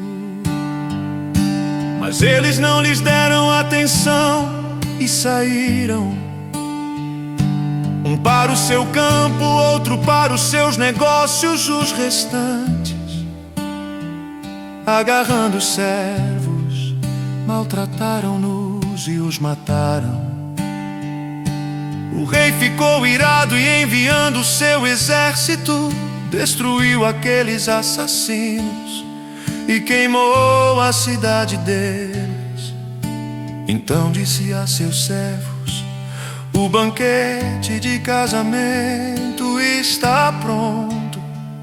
Mas eles não lhes deram atenção e saíram, um para o seu campo, outro para os seus negócios. Os restantes, agarrando os servos, maltrataram-nos e os mataram. O rei ficou irado e, enviando o seu exército, destruiu aqueles assassinos e queimou a cidade deles. Então disse a seus servos: o banquete de casamento está pronto,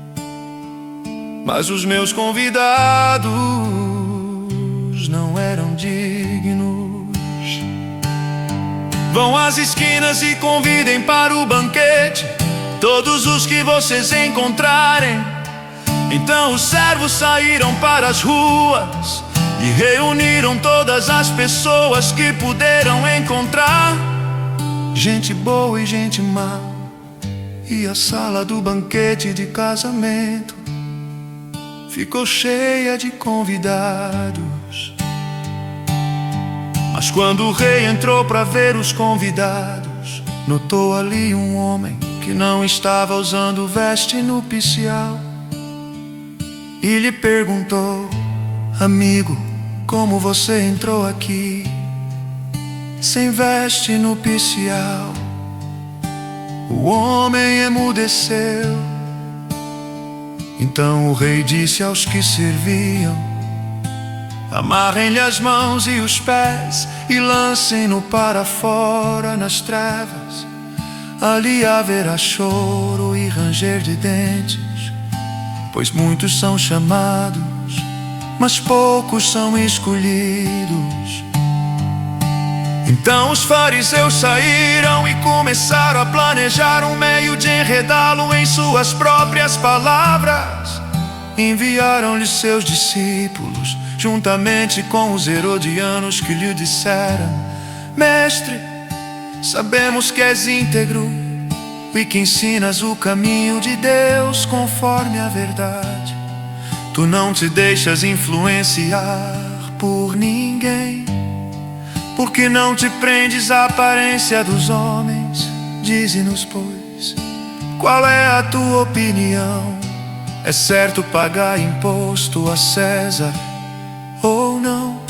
mas os meus convidados não eram dignos. Vão às esquinas e convidem para o banquete todos os que vocês encontrarem. Então os servos saíram para as ruas e reuniram todas as pessoas que puderam encontrar, gente boa e gente má, e a sala do banquete de casamento ficou cheia de convidados. Mas quando o rei entrou para ver os convidados, notou ali um homem que não estava usando veste nupcial e lhe perguntou: amigo, como você entrou aqui sem veste nupcial? O homem emudeceu. Então o rei disse aos que serviam: amarrem-lhe as mãos e os pés e lancem-no para fora nas trevas. Ali haverá choro e ranger de dentes, pois muitos são chamados, mas poucos são escolhidos. Então os fariseus saíram e começaram a planejar um meio de enredá-lo em suas próprias palavras. Enviaram-lhe seus discípulos, juntamente com os herodianos, que lhe disseram: Mestre, sabemos que és íntegro e que ensinas o caminho de Deus conforme a verdade. Tu não te deixas influenciar por ninguém, porque não te prendes à aparência dos homens. Dize-nos, pois, qual é a tua opinião? É certo pagar imposto a César ou não?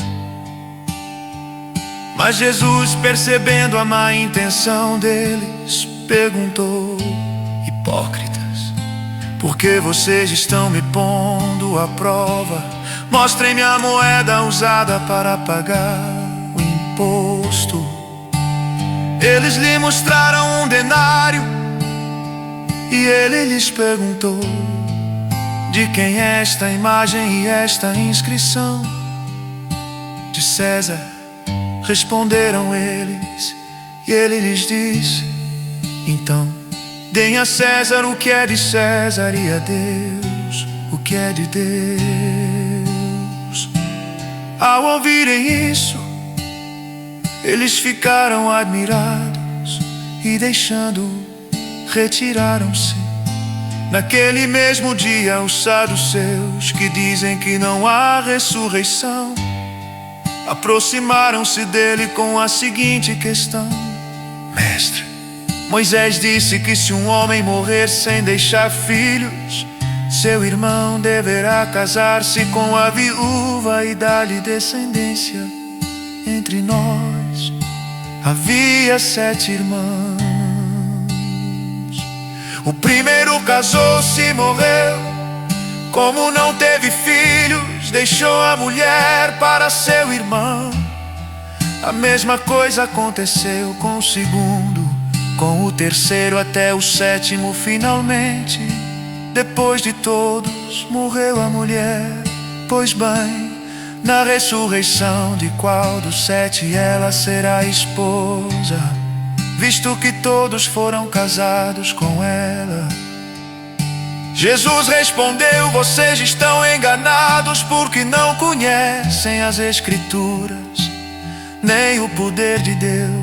Mas Jesus, percebendo a má intenção deles, perguntou: hipócritas, por que vocês estão me pondo à prova? Mostrem-me a moeda usada para pagar o imposto. Eles lhe mostraram um denário e ele lhes perguntou: de quem é esta imagem e esta inscrição? De César, responderam eles. E ele lhes disse: então, deem a César o que é de César e a Deus o que é de Deus. Ao ouvirem isso, eles ficaram admirados e, deixando, retiraram-se. Naquele mesmo dia, os saduceus, que dizem que não há ressurreição, aproximaram-se dele com a seguinte questão: Mestre, Moisés disse que se um homem morrer sem deixar filhos, seu irmão deverá casar-se com a viúva e dar-lhe descendência. Entre nós havia sete irmãos. O primeiro casou-se e morreu. Como não teve filhos, deixou a mulher para seu irmão. A mesma coisa aconteceu com o segundo, com o terceiro até o sétimo. Finalmente, depois de todos, morreu a mulher. Pois bem, na ressurreição, de qual dos sete ela será esposa, visto que todos foram casados com ela? Jesus respondeu: vocês estão enganados, porque não conhecem as Escrituras, nem o poder de Deus.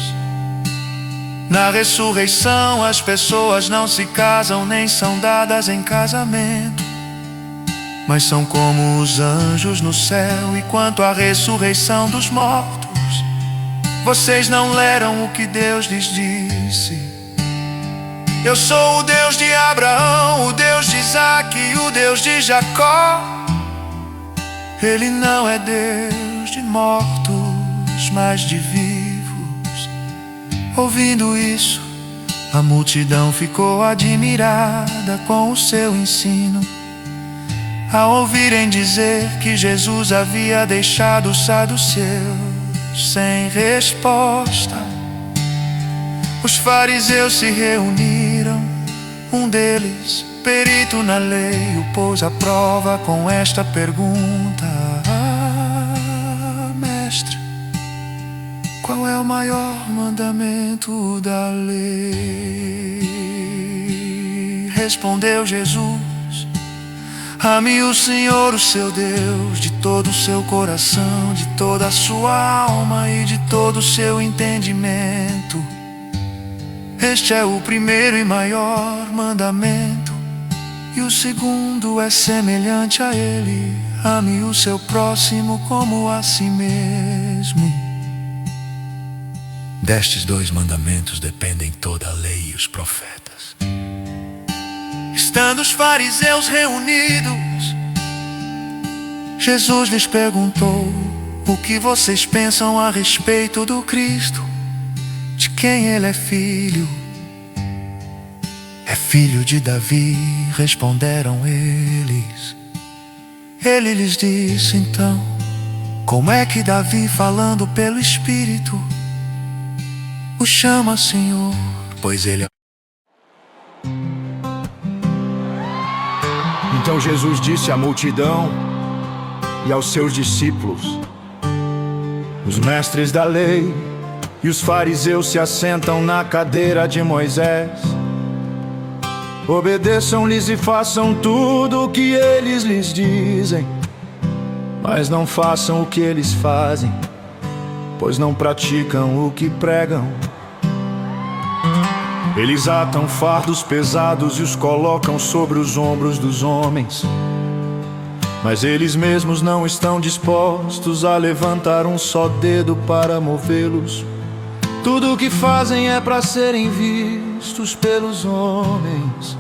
Na ressurreição, as pessoas não se casam, nem são dadas em casamento, mas são como os anjos no céu. E quanto à ressurreição dos mortos, vocês não leram o que Deus lhes disse: eu sou o Deus de Abraão, o Deus de Isaque e o Deus de Jacó. Ele não é Deus de mortos, mas de vivos. Ouvindo isso, a multidão ficou admirada com o seu ensino. Ao ouvirem dizer que Jesus havia deixado os saduceus sem resposta, os fariseus se reuniram. Um deles, perito na lei, o pôs à prova com esta pergunta: ah, mestre, qual é o maior mandamento da lei? Respondeu Jesus: ame o Senhor, o seu Deus, de todo o seu coração, de toda a sua alma e de todo o seu entendimento. Este é o primeiro e maior mandamento, e o segundo é semelhante a ele: ame o seu próximo como a si mesmo. Destes dois mandamentos dependem toda a lei e os profetas. Estando os fariseus reunidos, Jesus lhes perguntou: o que vocês pensam a respeito do Cristo? De quem ele é filho? É filho de Davi, responderam eles. Ele lhes disse então: como é que Davi, falando pelo Espírito, o chama Senhor? Pois ele é. Então Jesus disse à multidão e aos seus discípulos: os mestres da lei e os fariseus se assentam na cadeira de Moisés. Obedeçam-lhes e façam tudo o que eles lhes dizem, mas não façam o que eles fazem, pois não praticam o que pregam. Eles atam fardos pesados e os colocam sobre os ombros dos homens, mas eles mesmos não estão dispostos a levantar um só dedo para movê-los. Tudo o que fazem é para serem vistos pelos homens.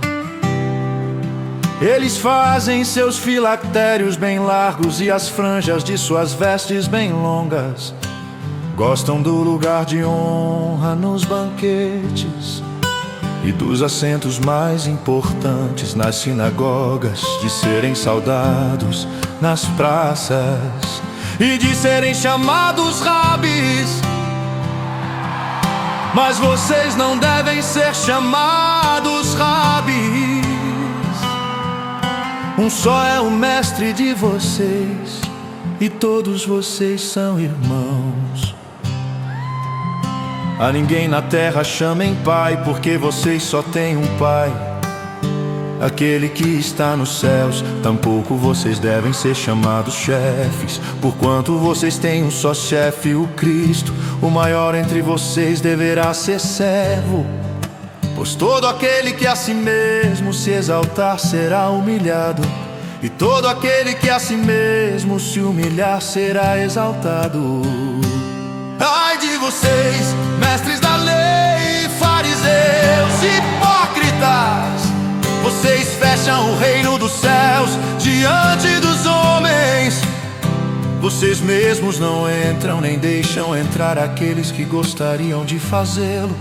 Eles fazem seus filactérios bem largos e as franjas de suas vestes bem longas. Gostam do lugar de honra nos banquetes e dos assentos mais importantes nas sinagogas, de serem saudados nas praças e de serem chamados rabis. Mas vocês não devem ser chamados rabis. Um só é o mestre de vocês e todos vocês são irmãos. A ninguém na terra chamem pai, porque vocês só têm um pai, aquele que está nos céus. Tampouco vocês devem ser chamados chefes, porquanto vocês têm um só chefe, o Cristo. O maior entre vocês deverá ser servo, pois todo aquele que a si mesmo se exaltar será humilhado, e todo aquele que a si mesmo se humilhar será exaltado. Ai de vocês, mestres da lei, fariseus, hipócritas! Vocês fecham o reino dos céus diante dos homens. Vocês mesmos não entram, nem deixam entrar aqueles que gostariam de fazê-lo.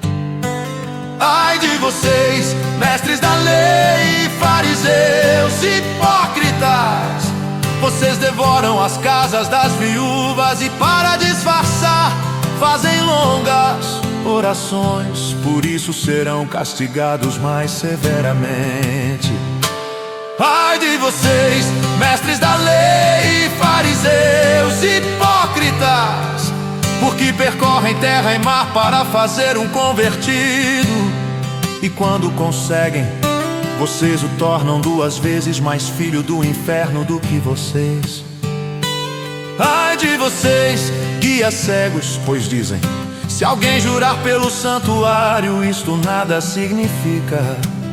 Ai de vocês, mestres da lei, fariseus, hipócritas! Vocês devoram as casas das viúvas e, para disfarçar, fazem longas orações. Por isso serão castigados mais severamente. Ai de vocês, mestres da lei, fariseus, hipócritas! Porque percorrem terra e mar para fazer um convertido, e quando conseguem, vocês o tornam duas vezes mais filho do inferno do que vocês. Ai de vocês, guias cegos, pois dizem: se alguém jurar pelo santuário, isto nada significa.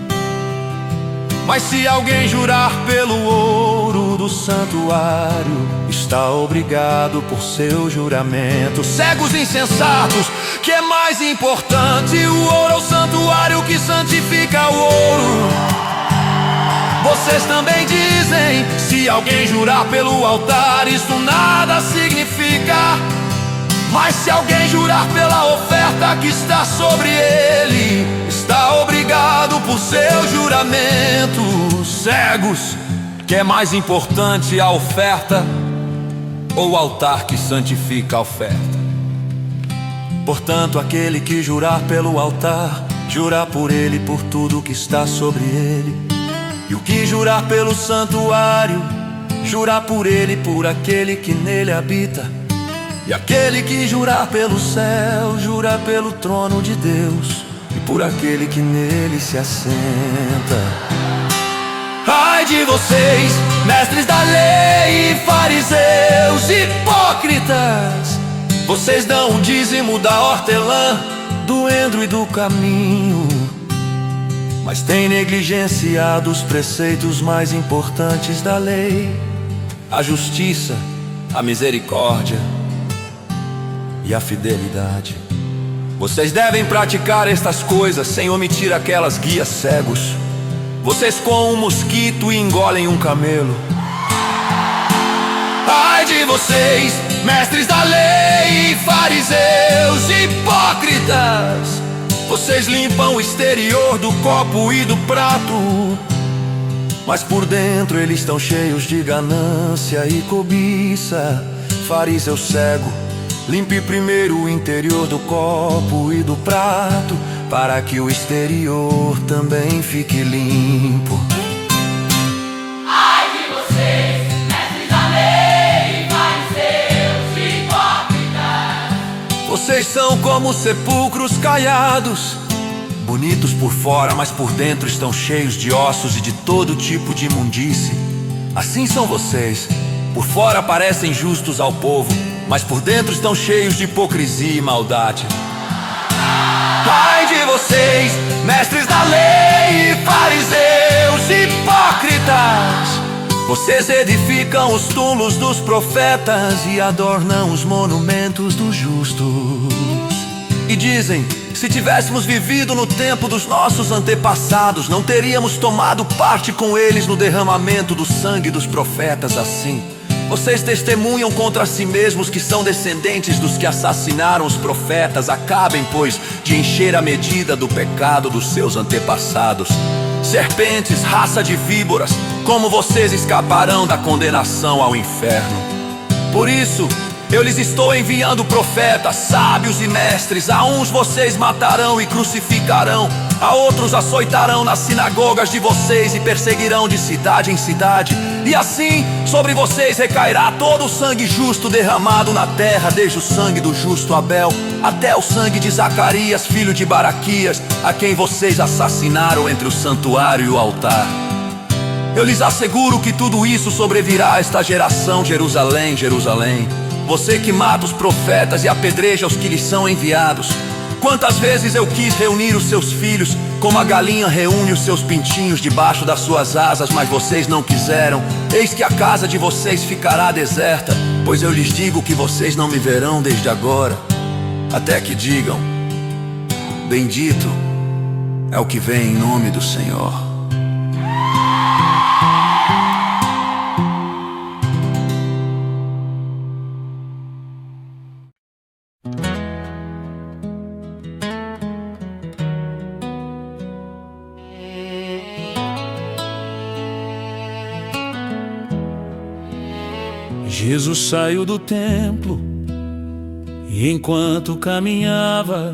Mas se alguém jurar pelo ouro do santuário, está obrigado por seu juramento. Cegos insensatos, que é mais importante, o ouro ou o santuário que santifica o ouro? Vocês também dizem: se alguém jurar pelo altar, isso nada significa. Mas se alguém jurar pela oferta que está sobre ele, está obrigado por seu juramento. Cegos, que é mais importante, a oferta ou o altar que santifica a oferta? Portanto, aquele que jurar pelo altar, jurar por ele e por tudo que está sobre ele. E o que jurar pelo santuário, jurar por ele e por aquele que nele habita. E aquele que jurar pelo céu, jurar pelo trono de Deus e por aquele que nele se assenta. Ai de vocês, mestres da lei, fariseus, hipócritas! Vocês dão um dízimo da hortelã, do endro e do caminho, mas têm negligenciado os preceitos mais importantes da lei: a justiça, a misericórdia e a fidelidade. Vocês devem praticar estas coisas sem omitir aquelas guias cegos. Vocês coam um mosquito e engolem um camelo. Ai de vocês, mestres da lei, fariseus, hipócritas! Vocês limpam o exterior do copo e do prato, mas por dentro eles estão cheios de ganância e cobiça. Fariseu cego, limpe primeiro o interior do copo e do prato, para que o exterior também fique limpo. Ai de vocês, mestres da lei, fariseus, hipócritas! Vocês são como sepulcros caiados, bonitos por fora, mas por dentro estão cheios de ossos e de todo tipo de imundície. Assim são vocês: por fora parecem justos ao povo, mas por dentro estão cheios de hipocrisia e maldade. Ai de vocês, mestres da lei e fariseus hipócritas! Vocês edificam os túmulos dos profetas e adornam os monumentos dos justos. E dizem: se tivéssemos vivido no tempo dos nossos antepassados, não teríamos tomado parte com eles no derramamento do sangue dos profetas. Assim, vocês testemunham contra si mesmos que são descendentes dos que assassinaram os profetas. Acabem, pois, de encher a medida do pecado dos seus antepassados. Serpentes, raça de víboras, como vocês escaparão da condenação ao inferno? Por isso, eu lhes estou enviando profetas, sábios e mestres. A uns vocês matarão e crucificarão, a outros açoitarão nas sinagogas de vocês e perseguirão de cidade em cidade. E assim sobre vocês recairá todo o sangue justo derramado na terra, desde o sangue do justo Abel até o sangue de Zacarias, filho de Baraquias, a quem vocês assassinaram entre o santuário e o altar. Eu lhes asseguro que tudo isso sobrevirá a esta geração. Jerusalém, Jerusalém, você que mata os profetas e apedreja os que lhes são enviados. Quantas vezes eu quis reunir os seus filhos, como a galinha reúne os seus pintinhos debaixo das suas asas, mas vocês não quiseram. Eis que a casa de vocês ficará deserta, pois eu lhes digo que vocês não me verão desde agora, até que digam: bendito é o que vem em nome do Senhor. Jesus saiu do templo e enquanto caminhava,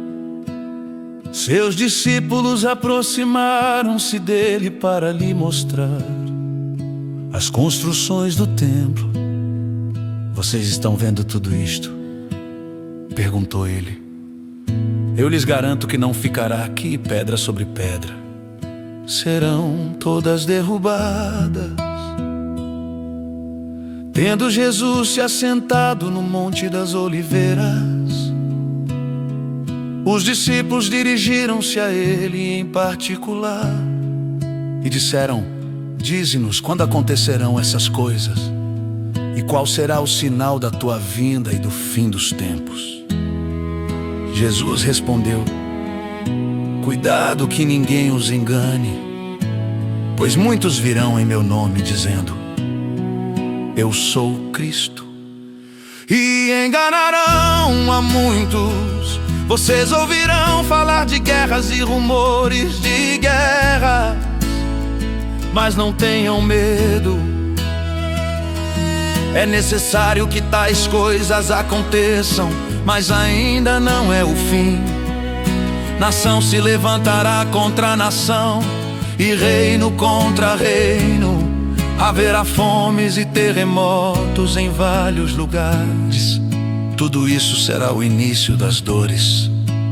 seus discípulos aproximaram-se dele para lhe mostrar as construções do templo. Vocês estão vendo tudo isto? Perguntou ele. Eu lhes garanto que não ficará aqui pedra sobre pedra. Serão todas derrubadas. Tendo Jesus se assentado no Monte das Oliveiras, os discípulos dirigiram-se a ele em particular e disseram: dize-nos quando acontecerão essas coisas e qual será o sinal da tua vinda e do fim dos tempos. Jesus respondeu: cuidado que ninguém os engane, pois muitos virão em meu nome dizendo: eu sou Cristo, e enganarão a muitos. Vocês ouvirão falar de guerras e rumores de guerra, mas não tenham medo. É necessário que tais coisas aconteçam, mas ainda não é o fim. Nação se levantará contra nação e reino contra reino. Haverá fomes e terremotos em vários lugares. Tudo isso será o início das dores.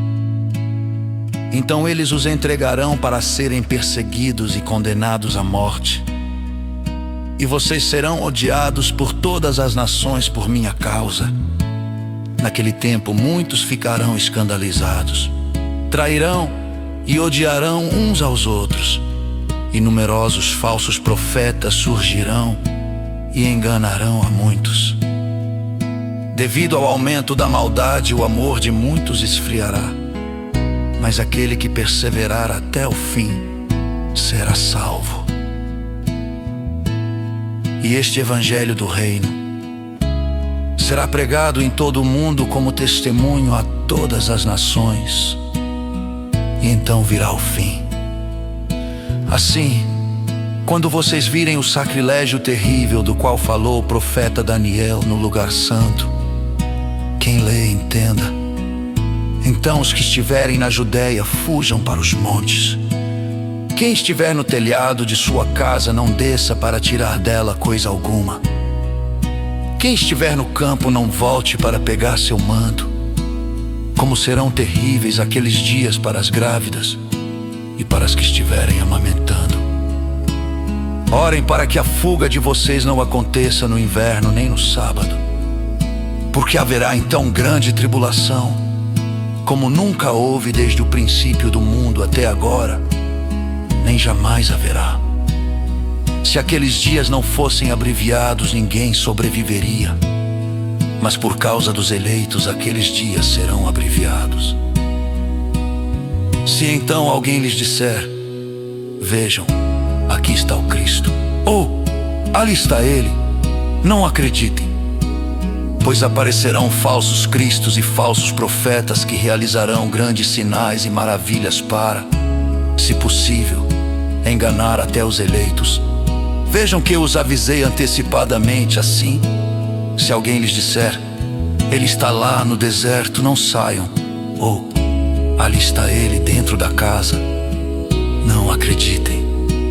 Então eles os entregarão para serem perseguidos e condenados à morte. E vocês serão odiados por todas as nações por minha causa. Naquele tempo muitos ficarão escandalizados, trairão e odiarão uns aos outros. E numerosos falsos profetas surgirão e enganarão a muitos. Devido ao aumento da maldade, o amor de muitos esfriará, mas aquele que perseverar até o fim será salvo. E este evangelho do reino será pregado em todo o mundo como testemunho a todas as nações, e então virá o fim. Assim, quando vocês virem o sacrilégio terrível do qual falou o profeta Daniel no lugar santo, quem lê, entenda. Então os que estiverem na Judéia fujam para os montes. Quem estiver no telhado de sua casa não desça para tirar dela coisa alguma. Quem estiver no campo não volte para pegar seu manto. Como serão terríveis aqueles dias para as grávidas e para as que estiverem amamentando. Orem para que a fuga de vocês não aconteça no inverno nem no sábado, porque haverá então grande tribulação, como nunca houve desde o princípio do mundo até agora, nem jamais haverá. Se aqueles dias não fossem abreviados, ninguém sobreviveria, mas por causa dos eleitos, aqueles dias serão abreviados. Se então alguém lhes disser: vejam, aqui está o Cristo, ou ali está ele, não acreditem, pois aparecerão falsos cristos e falsos profetas que realizarão grandes sinais e maravilhas para, se possível, enganar até os eleitos. Vejam que eu os avisei antecipadamente. Assim, se alguém lhes disser: ele está lá no deserto, não saiam, ou ali está ele dentro da casa, não acreditem.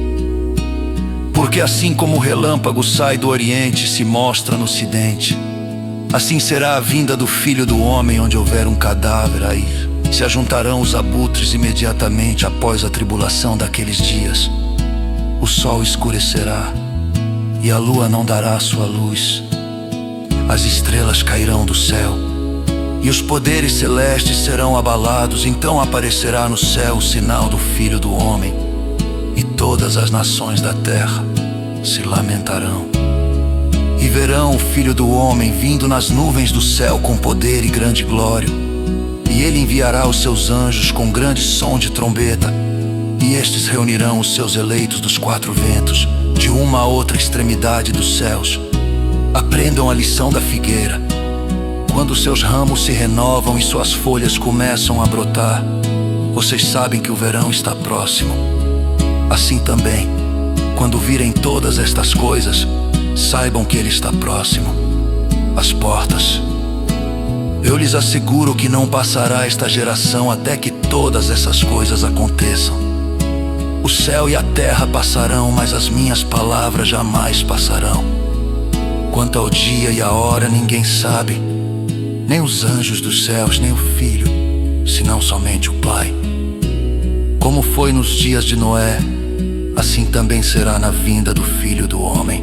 Porque assim como o relâmpago sai do oriente e se mostra no ocidente, assim será a vinda do Filho do Homem. Onde houver um cadáver, aí se ajuntarão os abutres imediatamente após a tribulação daqueles dias. O sol escurecerá e a lua não dará sua luz. As estrelas cairão do céu e os poderes celestes serão abalados. Então aparecerá no céu o sinal do Filho do Homem, e todas as nações da terra se lamentarão. E verão o Filho do Homem vindo nas nuvens do céu com poder e grande glória. E ele enviará os seus anjos com grande som de trombeta, e estes reunirão os seus eleitos dos quatro ventos, de uma a outra extremidade dos céus. Aprendam a lição da figueira. Quando seus ramos se renovam e suas folhas começam a brotar, vocês sabem que o verão está próximo. Assim também, quando virem todas estas coisas, saibam que ele está próximo, às portas. Eu lhes asseguro que não passará esta geração até que todas essas coisas aconteçam. O céu e a terra passarão, mas as minhas palavras jamais passarão. Quanto ao dia e a hora, ninguém sabe, nem os anjos dos céus, nem o Filho, senão somente o Pai. Como foi nos dias de Noé, assim também será na vinda do Filho do Homem.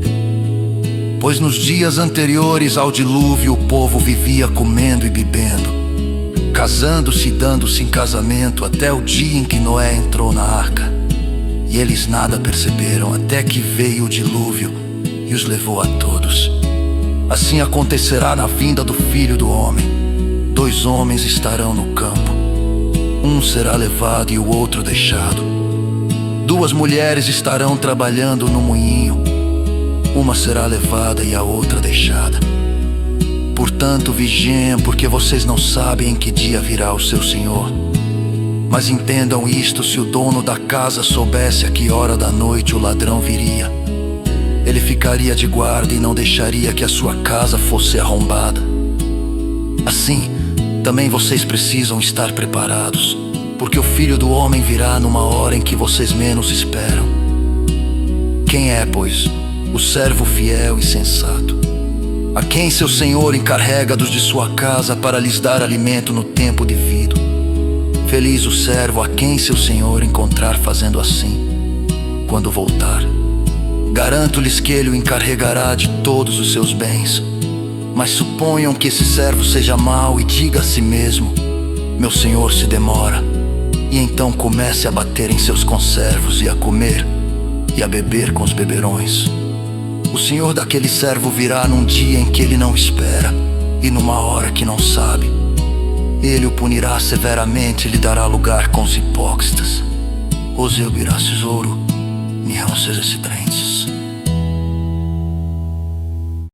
Pois nos dias anteriores ao dilúvio, o povo vivia comendo e bebendo, casando-se e dando-se em casamento, até o dia em que Noé entrou na arca. E eles nada perceberam, até que veio o dilúvio e os levou a todos. Assim acontecerá na vinda do Filho do Homem. Dois homens estarão no campo, um será levado e o outro deixado. Duas mulheres estarão trabalhando no moinho, uma será levada e a outra deixada. Portanto, vigiem, porque vocês não sabem em que dia virá o seu Senhor. Mas entendam isto: se o dono da casa soubesse a que hora da noite o ladrão viria, ele ficaria de guarda e não deixaria que a sua casa fosse arrombada. Assim, também vocês precisam estar preparados, porque o Filho do Homem virá numa hora em que vocês menos esperam. Quem é, pois, o servo fiel e sensato, a quem seu senhor encarrega dos de sua casa para lhes dar alimento no tempo devido? Feliz o servo a quem seu senhor encontrar fazendo assim, quando voltar. Garanto-lhes que ele o encarregará de todos os seus bens. Mas suponham que esse servo seja mau e diga a si mesmo: meu senhor se demora, e então comece a bater em seus conservos e a comer e a beber com os beberões. O senhor daquele servo virá num dia em que ele não espera e numa hora que não sabe. Ele o punirá severamente e lhe dará lugar com os hipócritas. Os eu birá tesouro, nihão seja esse trentes.